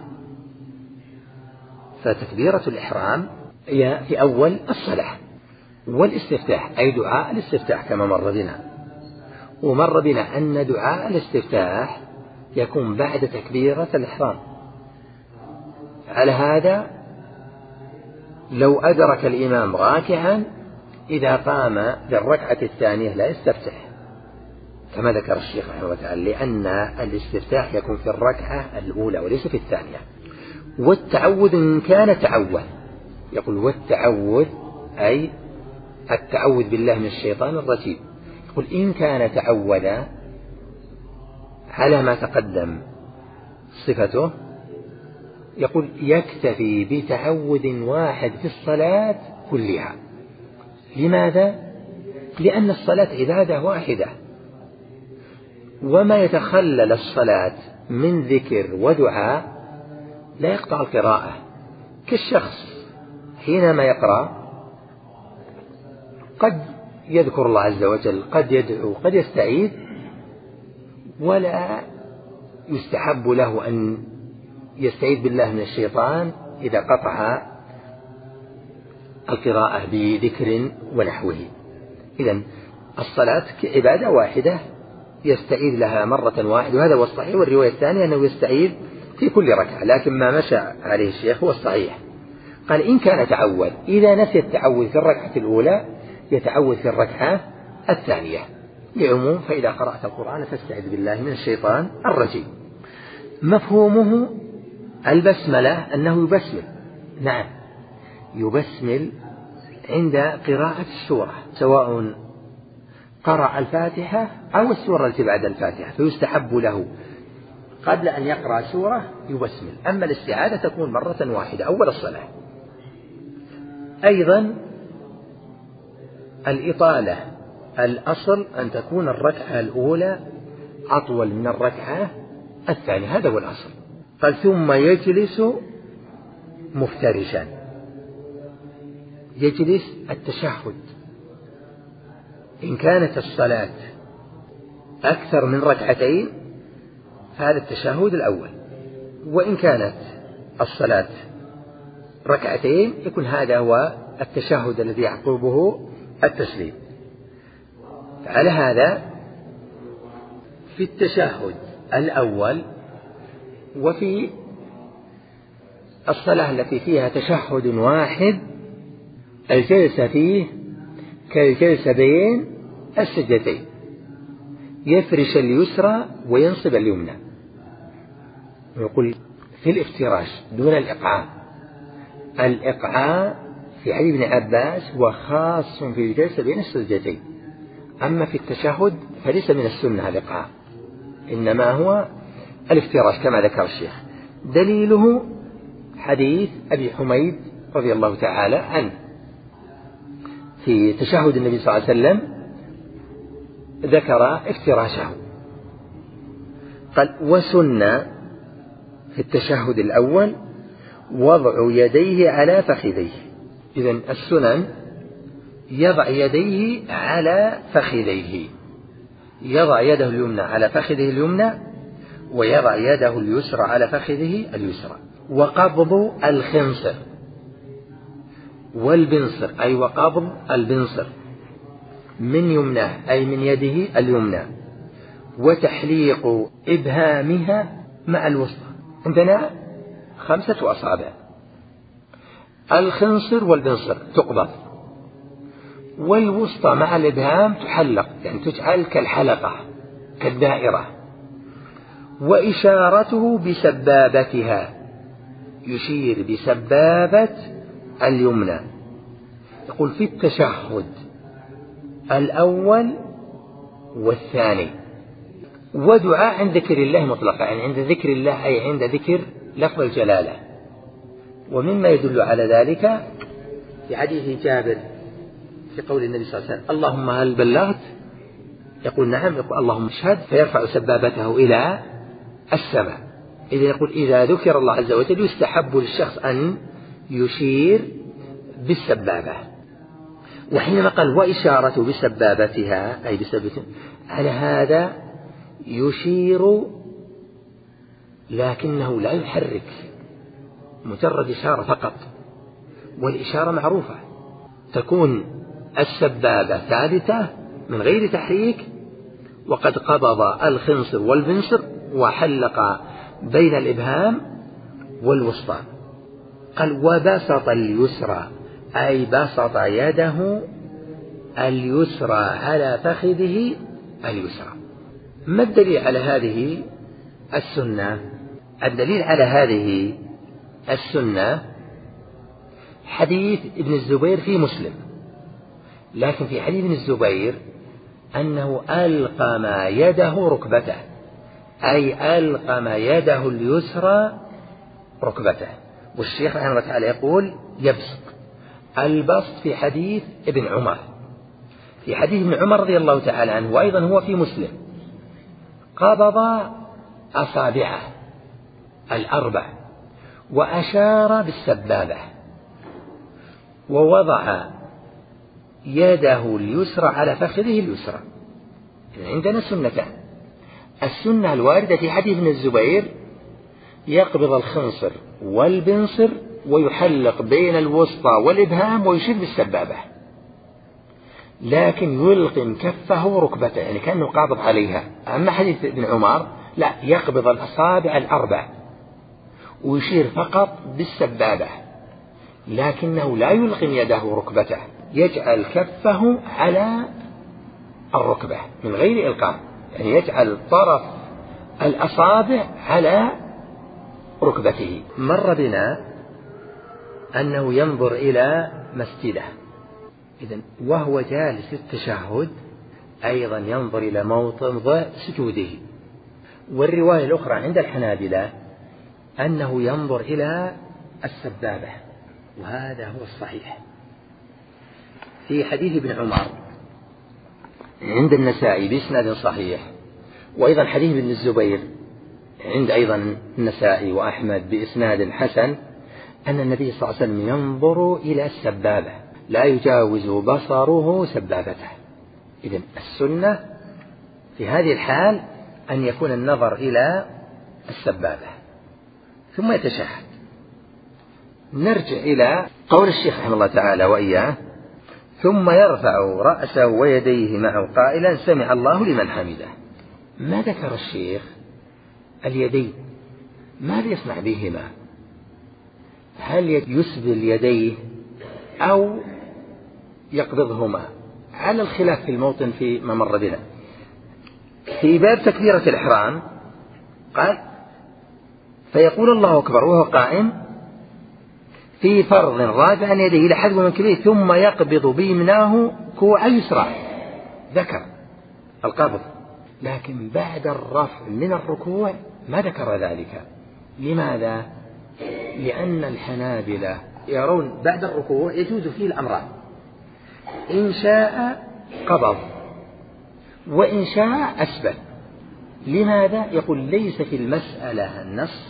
فتكبيرة الإحرام هي في أول الصلاة، والاستفتاح أي دعاء الاستفتاح كما مر بنا، ومر بنا أن دعاء الاستفتاح يكون بعد تكبيرة الإحرام. على هذا لو أدرك الإمام راكعا إذا قام للركعة الثانية لا يستفتح كما ذكر الشيخ رحمه الله تعالى، لأن الاستفتاح يكون في الركعة الأولى وليس في الثانية. والتعوذ إن كان تعوذ، يقول والتعوذ أي التعوذ بالله من الشيطان الرجيم، يقول إن كان تعوذ على ما تقدم صفته، يقول يكتفي بتعوذ واحد في الصلاة كلها. لماذا؟ لأن الصلاة عبادة واحدة، وما يتخلل الصلاة من ذكر ودعاء لا يقطع القراءة، كالشخص حينما يقرأ قد يذكر الله عز وجل، قد يدعو، قد يستعيذ، ولا يستحب له أن يستعيذ بالله من الشيطان إذا قطع القراءة بذكر ونحوه. إذن الصلاة عبادة واحدة يستعيذ لها مرة واحدة، وهذا هو الصحيح. والرواية الثانية أنه يستعيذ في كل ركعة، لكن ما مشى عليه الشيخ هو الصحيح. قال إن كان تعوذ، إذا نسي التعوذ في الركعة الأولى يتعوذ في الركعة الثانية، لعموم فإذا قرأت القرآن فاستعذ بالله من الشيطان الرجيم. مفهومه البسملة أنه يبسمل، نعم يبسمل عند قراءة السورة، سواء قرأ الفاتحة أو السورة التي بعد الفاتحة، فيستحب له قبل أن يقرأ سورة يبسمل. أما الاستعاذة تكون مرة واحدة أول الصلاة. أيضا الإطالة، الأصل أن تكون الركعة الأولى أطول من الركعة الثانية، هذا هو الأصل. قال ثم يجلس مفترشا، يجلس التشهد. إن كانت الصلاة أكثر من ركعتين فهذا التشهد الأول، وإن كانت الصلاة ركعتين يكون هذا هو التشهد الذي يعقبه التسليم. على هذا في التشهد الأول وفي الصلاة التي فيها تشهد واحد الجلسة فيه كالجلسة بين السجدتين، يفرش اليسرى وينصب اليمنى، ويقول في الافتراش دون الإقعاء. الإقعاء في حديث ابن عباس وخاص في الجلسة بين السجدتين، أما في التشهد فليس من السنة الإقعاء، إنما هو الافتراش كما ذكر الشيخ. دليله حديث أبي حميد رضي الله تعالى عنه في تشهد النبي صلى الله عليه وسلم ذكر افتراشه. قال وسن في التشهد الأول وضع يديه على فخذيه. إذن السنن يضع يديه على فخذيه، يضع يده اليمنى على فخذه اليمنى ويضع يده اليسرى على فخذه اليسرى. وقبض الخنصر والبنصر أي وقبض البنصر من يمناه أي من يده اليمنى، وتحليق إبهامها مع الوسطى. عندنا خمسة أصابع. الخنصر والبنصر تقبض، والوسطى مع الإبهام تحلق، يعني تجعل كالحلقة كالدائرة. وإشارته بسبابتها، يشير بسبابة اليمنى. يقول في التشهد الأول والثاني. ودعاء عند ذكر الله مطلقا، يعني عند ذكر الله أي عند ذكر لفظ الجلالة. ومما يدل على ذلك في حديث جابر في قول النبي صلى الله عليه وسلم اللهم هل بلغت؟ يقول نعم، يقول اللهم اشهد، فيرفع سبابته إلى السماء. إذا يقول إذا ذكر الله عز وجل يستحب للشخص أن يشير بالسبابة. وحينما قال وإشارته بسبابتها أي بسبابتها، على هذا يشير لكنه لا يحرك، مجرد إشارة فقط. والإشارة معروفة، تكون السبابة ثابتة من غير تحريك، وقد قبض الخنصر والبنصر وحلق بين الإبهام والوسطى. قال وبسط اليسرى أي بسط يده اليسرى على فخذه اليسرى. ما الدليل على هذه السنة؟ الدليل على هذه السنة حديث ابن الزبير في مسلم، لكن في حديث ابن الزبير أنه ألقم يده ركبته، أي ألقم يده اليسرى ركبته. والشيخ رحمه الله تعالى يقول يبسط. البسط في حديث ابن عمر، في حديث ابن عمر رضي الله تعالى عنه وأيضا هو في مسلم، قبض أصابعه الأربع وأشار بالسبابة، ووضع يده اليسرى على فخذه اليسرى. عندنا سنتان: السنة الواردة في حديث ابن الزبير يقبض الخنصر والبنصر ويحلق بين الوسطى والإبهام ويشير بالسبابة، لكن يلقم كفه ركبته، يعني كأنه قابض عليها. أما حديث ابن عمر لا، يقبض الأصابع الأربع ويشير فقط بالسبابة، لكنه لا يلقم يده ركبته، يجعل كفه على الركبة من غير إلقام، يعني يجعل طرف الأصابع على ركبته. مر بنا أنه ينظر إلى مسجده، إذن وهو جالس في التشهد أيضا ينظر إلى موضع سجوده. والرواية الأخرى عند الحنابلة أنه ينظر إلى السبابة، وهذا هو الصحيح. في حديث ابن عمر عند النسائي بإسناد صحيح، وأيضا حديث ابن الزبير عند أيضا النسائي وأحمد بإسناد حسن، أن النبي صلى الله عليه وسلم ينظر إلى السبابة لا يجاوز بصره سبابته. إذن السنة في هذه الحال أن يكون النظر إلى السبابة ثم يتشهد. نرجع إلى قول الشيخ رحمه الله تعالى وإياه: ثم يرفع رأسه ويديه معه قائلا سمع الله لمن حمده. ما ذكر الشيخ اليدين، ماذا يصنع بهما؟ هل يسبل يديه أو يقبضهما؟ على الخلاف في الموطن في ما مر بنا. في باب تكبيرة الإحرام قال: فيقول الله أكبر وهو قائم في فرض رافعا يديه إلى حذو منكبيه ثم يقبض بيمناه كوع اليسرى. ذكر القبض، لكن بعد الرفع من الركوع ما ذكر ذلك. لماذا؟ لأن الحنابلة يرون بعد الركوع يجوز فيه الأمران: إن شاء قبض وإن شاء أسبل. لماذا؟ يقول ليس في المسألة نص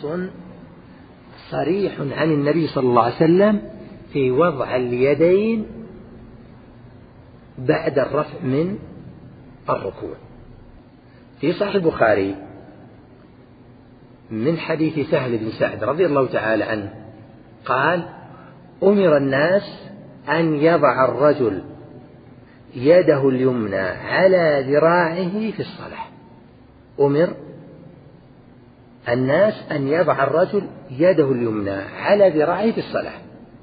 صريح عن النبي صلى الله عليه وسلم في وضع اليدين بعد الرفع من الركوع. في صحيح البخاري من حديث سهل بن سعد رضي الله تعالى عنه قال: أمر الناس أن يضع الرجل يده اليمنى على ذراعه في الصلاة. أمر الناس أن يضع الرجل يده اليمنى على ذراعه في الصلاة.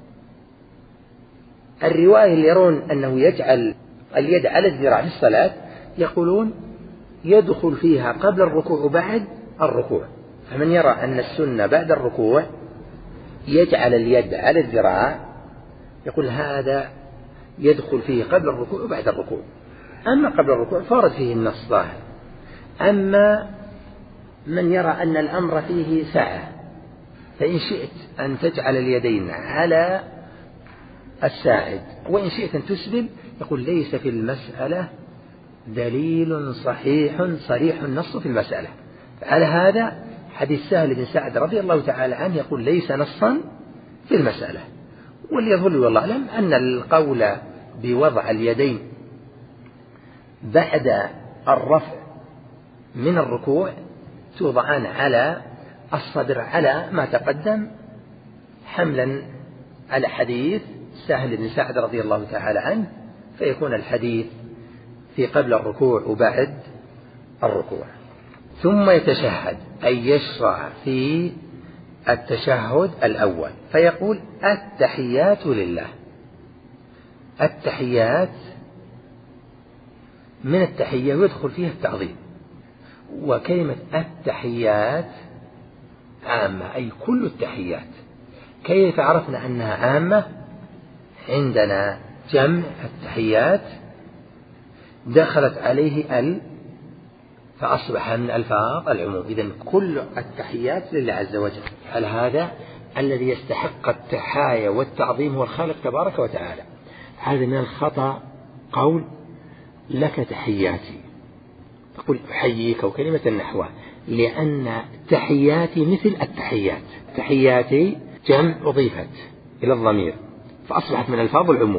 الرواية اللي يرون أنه يجعل اليد على الذراع في الصلاة يقولون يدخل فيها قبل الركوع وبعد الركوع. فمن يرى أن السنة بعد الركوع يجعل اليد على الذراع يقول هذا يدخل فيه قبل الركوع وبعد الركوع. أما قبل الركوع فورد فيه النص ظاهر. أما من يرى أن الأمر فيه سعة فإن شئت أن تجعل اليدين على الساعد وإن شئت أن تسبل يقول ليس في المسألة دليل صحيح صريح النص في المسألة. على هذا حديث سهل بن سعد رضي الله تعالى عنه يقول ليس نصا في المسألة. وليظل والله أعلم أن القول بوضع اليدين بعد الرفع من الركوع توضعان على الصدر على ما تقدم حملا على حديث سهل بن سعد رضي الله تعالى عنه، فيكون الحديث في قبل الركوع وبعد الركوع. ثم يتشهد أي يشرع في التشهد الأول فيقول التحيات لله. التحيات من التحية يدخل فيها التعظيم، وكلمة التحيات عامة أي كل التحيات. كيف عرفنا أنها عامة؟ عندنا جمع التحيات دخلت عليه ال فأصبح من ألفاظ العموم. إذن كل التحيات لله عز وجل. على هذا الذي يستحق التحايا والتعظيم هو الخالق تبارك وتعالى. هذا من الخطأ قول لك تحياتي تقول أحييك أو كلمة نحوها، لأن تحياتي مثل التحيات. تحياتي جمع أضيفت إلى الضمير فأصبحت من ألفاظ العموم،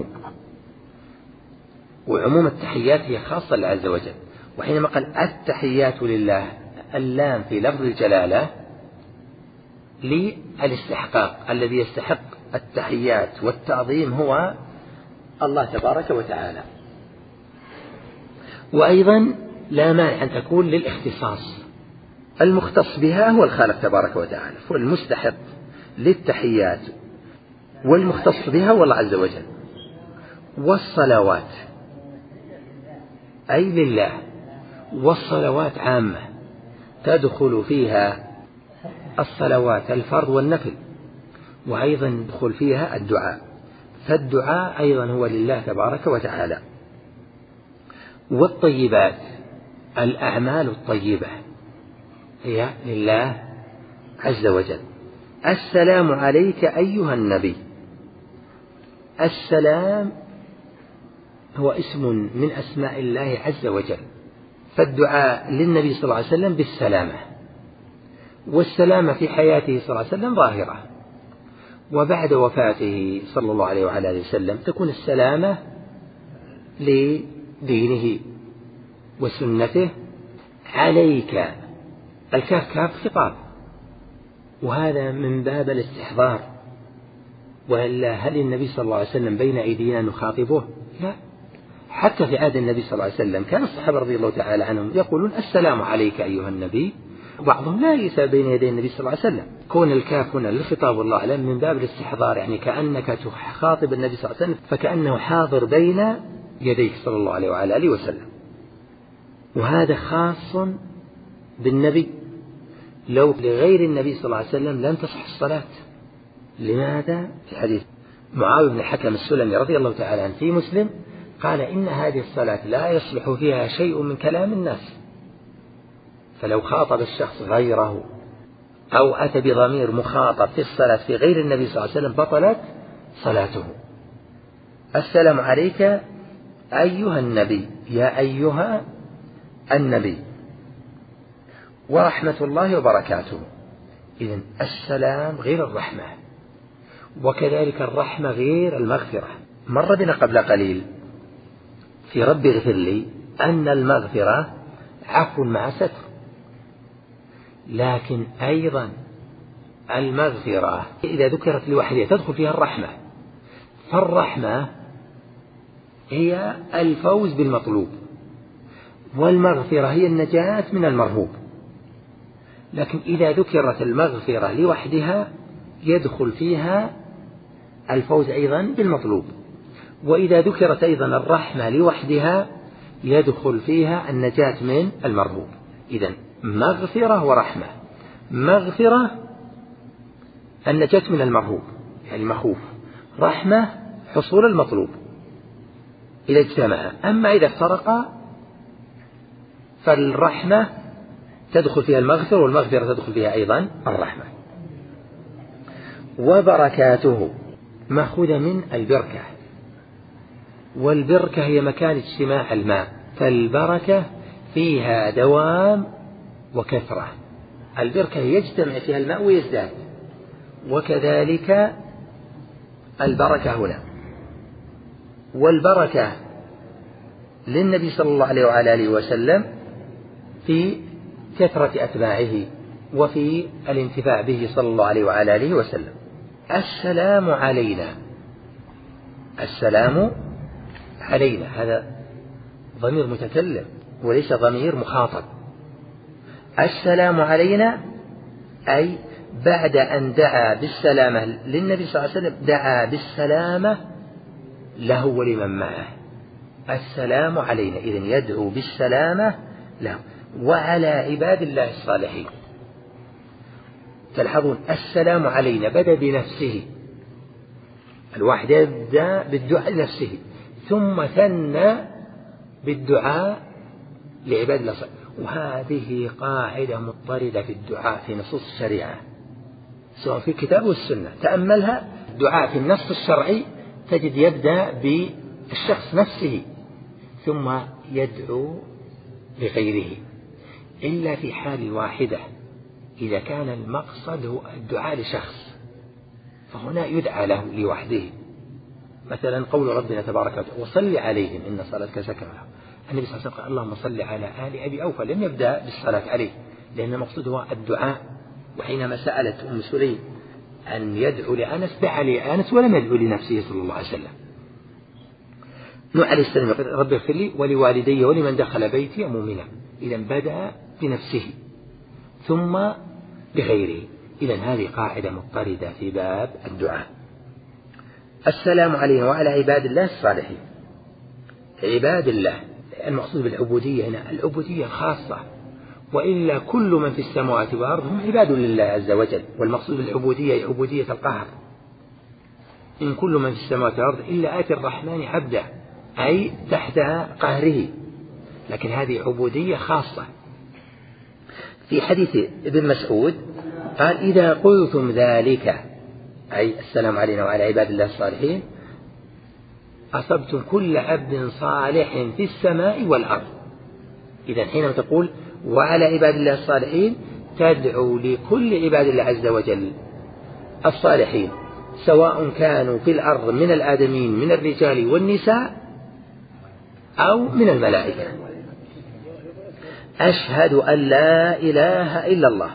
وعموم التحيات هي خاصة لله عز وجل. وحينما قال التحيات لله اللام في لفظ الجلالة للاستحقاق، الذي يستحق التحيات والتعظيم هو الله تبارك وتعالى. وأيضا لا مانع أن تكون للاختصاص، المختص بها هو الخالق تبارك وتعالى، فالمستحق للتحيات والمختص بها هو الله عز وجل. والصلوات أي لله، والصلوات عامة تدخل فيها الصلوات الفرض والنفل، وأيضا يدخل فيها الدعاء، فالدعاء أيضا هو لله تبارك وتعالى. والطيبات الأعمال الطيبة هي لله عز وجل. السلام عليك أيها النبي. السلام هو اسم من أسماء الله عز وجل، فالدعاء للنبي صلى الله عليه وسلم بالسلامة، والسلامة في حياته صلى الله عليه وسلم ظاهرة، وبعد وفاته صلى الله عليه وعلى آله وسلم تكون السلامة لدينه وسنته. عليك الكاف كاف خطاب، وهذا من باب الاستحضار، وإلا هل النبي صلى الله عليه وسلم بين أيدينا نخاطبه؟ لا. حتى في عهد النبي صلى الله عليه وسلم كان الصحابة رضي الله تعالى عنهم يقولون السلام عليك أيها النبي، وبعضهم لا يسأل بين يدي النبي صلى الله عليه وسلم. كون الكاف هنا للخطاب والله أعلم من باب الاستحضار، يعني كأنك تخاطب النبي صلى الله عليه وسلم فكأنه حاضر بين يديك صلى الله عليه وعلى آله وسلم. وهذا خاص بالنبي، لو لغير النبي صلى الله عليه وسلم لن تصح الصلاة. لماذا؟ في حديث معاوية بن الحكم السلمي رضي الله تعالى عنه في مسلم قال إن هذه الصلاة لا يصلح فيها شيء من كلام الناس، فلو خاطب الشخص غيره أو أتى بضمير مخاطب في الصلاة في غير النبي صلى الله عليه وسلم بطلت صلاته. السلام عليك أيها النبي، يا أيها النبي، ورحمة الله وبركاته. إذن السلام غير الرحمة، وكذلك الرحمة غير المغفرة. مر بنا قبل قليل في رب اغفر لي أن المغفرة عفو مع ستر، لكن أيضا المغفرة إذا ذكرت لوحدها تدخل فيها الرحمة، فالرحمة هي الفوز بالمطلوب، والمغفرة هي النجاة من المرهوب. لكن إذا ذكرت المغفرة لوحدها يدخل فيها الفوز أيضا بالمطلوب، وإذا ذكرت أيضا الرحمة لوحدها يدخل فيها النجاة من المرهوب. إذن مغفرة ورحمة. مغفرة النجاة من المرهوب يعني المخوف، رحمة حصول المطلوب إذا اجتمعا. أما إذا افترقا فالرحمة تدخل فيها المغفرة والمغفرة تدخل فيها أيضا الرحمة. وبركاته مأخوذة من البركة، والبركة هي مكان اجتماع الماء، فالبركة فيها دوام وكثرة. البركة يجتمع فيها الماء ويزداد، وكذلك البركة هنا. والبركة للنبي صلى الله عليه وعلى آله وسلم في كثرة أتباعه وفي الانتفاع به صلى الله عليه وعلى آله وسلم. السلام علينا، السلام علينا هذا ضمير متكلم وليس ضمير مخاطب. السلام علينا أي بعد أن دعا بالسلامة للنبي صلى الله عليه وسلم دعا بالسلامة له ولمن معه. السلام علينا إذن يدعو بالسلامة له وعلى عباد الله الصالحين. تلحظون السلام علينا بدأ بنفسه، الواحد يبدأ بالدعاء لنفسه ثم ثنى بالدعاء لعباد الله الصالحين. وهذه قاعدة مضطردة في الدعاء في نصوص الشريعة سواء في الكتاب والسنة. تأملها، الدعاء في النص الشرعي تجد يبدأ بالشخص نفسه ثم يدعو لغيره، إلا في حال واحدة إذا كان المقصد هو الدعاء لشخص فهنا يدعى له لوحده. مثلا قول ربنا تبارك وتعالى وصل عليهم إن صلاتك سكن لهم. النبي صلى الله عليه وسلم قال اللهم صل على آل أبي أوفى، لم يبدأ بالصلاة عليه لأن المقصود هو الدعاء. وحينما سألت أم سليم أن يدعو لأنس دعا لأنس ولم يدعو لنفسه صلى الله عليه وسلم. نوح عليه السلام رب اغفر لي ولوالدي ولمن دخل بيتي مؤمنا، إذا بدأ بنفسه ثم بغيره. إذا هذه قاعدة مضطردة في باب الدعاء. السلام علينا وعلى عباد الله الصالحين. عباد الله المقصود بالعبودية هنا العبودية الخاصة، وإلا كل من في السماوات والأرض هم عباد لله عز وجل. والمقصود بالعبودية عبودية القهر، إن كل من في السماوات والأرض إلا آتي الرحمن عبدا، أي تحت قهره. لكن هذه عبودية خاصة. في حديث ابن مسعود قال إذا قلتم ذلك أي السلام علينا وعلى عباد الله الصالحين أصبتم كل عبد صالح في السماء والأرض. إذا حينما تقول وعلى عباد الله الصالحين تدعو لكل عباد الله عز وجل الصالحين سواء كانوا في الأرض من الآدمين من الرجال والنساء أو من الملائكة. أشهد أن لا إله إلا الله،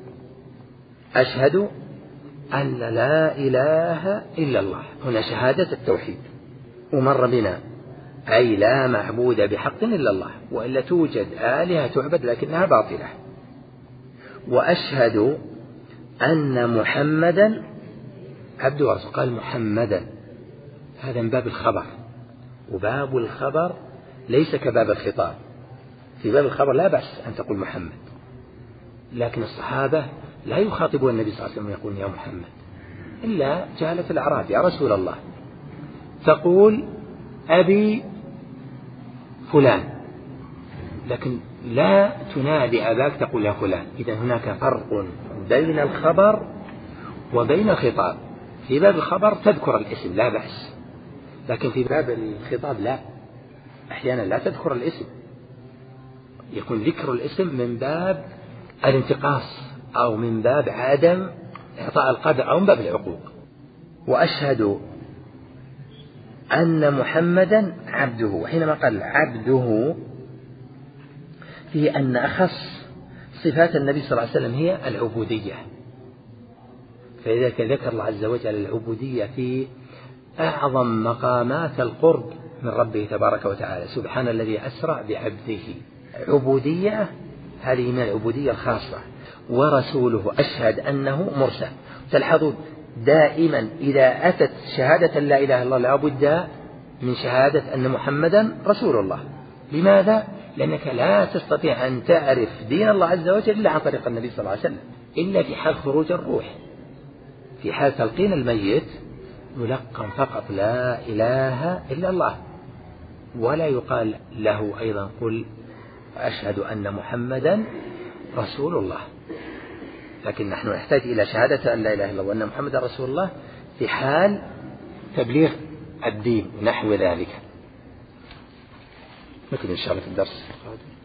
أشهد أن لا إله إلا الله، هنا شهادة التوحيد ومر بنا أي لا معبود بحق إلا الله، وإلا توجد آلهة تعبد لكنها باطلة. وأشهد أن محمدا عبده ورسوله، قال محمدا هذا من باب الخبر، وباب الخبر ليس كباب الخطاب. في باب الخبر لا بأس أن تقول محمد، لكن الصحابة لا يخاطبون النبي صلى الله عليه وسلم ويقولون يا محمد، إلا جهلة الأعراب يا رسول الله. تقول أبي فلان، لكن لا تنادي أباك تقول يا فلان. إذا هناك فرق بين الخبر وبين الخطاب. في باب الخبر تذكر الاسم لا بأس، لكن في باب الخطاب لا، أحيانا لا تذكر الاسم، يكون ذكر الاسم من باب الانتقاص أو من باب عدم إعطاء القدر أو من باب العقوق. وأشهد أن محمدا عبده، وحينما قال عبده فيه أن أخص صفات النبي صلى الله عليه وسلم هي العبودية، فلذلك ذكر الله عز وجل العبودية في أعظم مقامات القرب من ربه تبارك وتعالى. سبحان الذي أسرع بعبده. عبودية هذه من العبودية الخاصة. ورسوله أشهد أنه مرسل. تلحظوا دائما إذا أتت شهادة لا إله إلا الله لابد من شهادة أن محمدا رسول الله. لماذا؟ لأنك لا تستطيع أن تعرف دين الله عز وجل إلا عن طريق النبي صلى الله عليه وسلم، إلا في حال خروج الروح. في حال تلقين الميت يلقن فقط لا إله إلا الله، ولا يقال له أيضا قل أشهد أن محمدا رسول الله. لكن نحن نحتاج إلى شهادة أن لا إله إلا الله وأن محمدا رسول الله في حال تبليغ الدين نحو ذلك. نكمل إن شاء الله في الدرس القادم.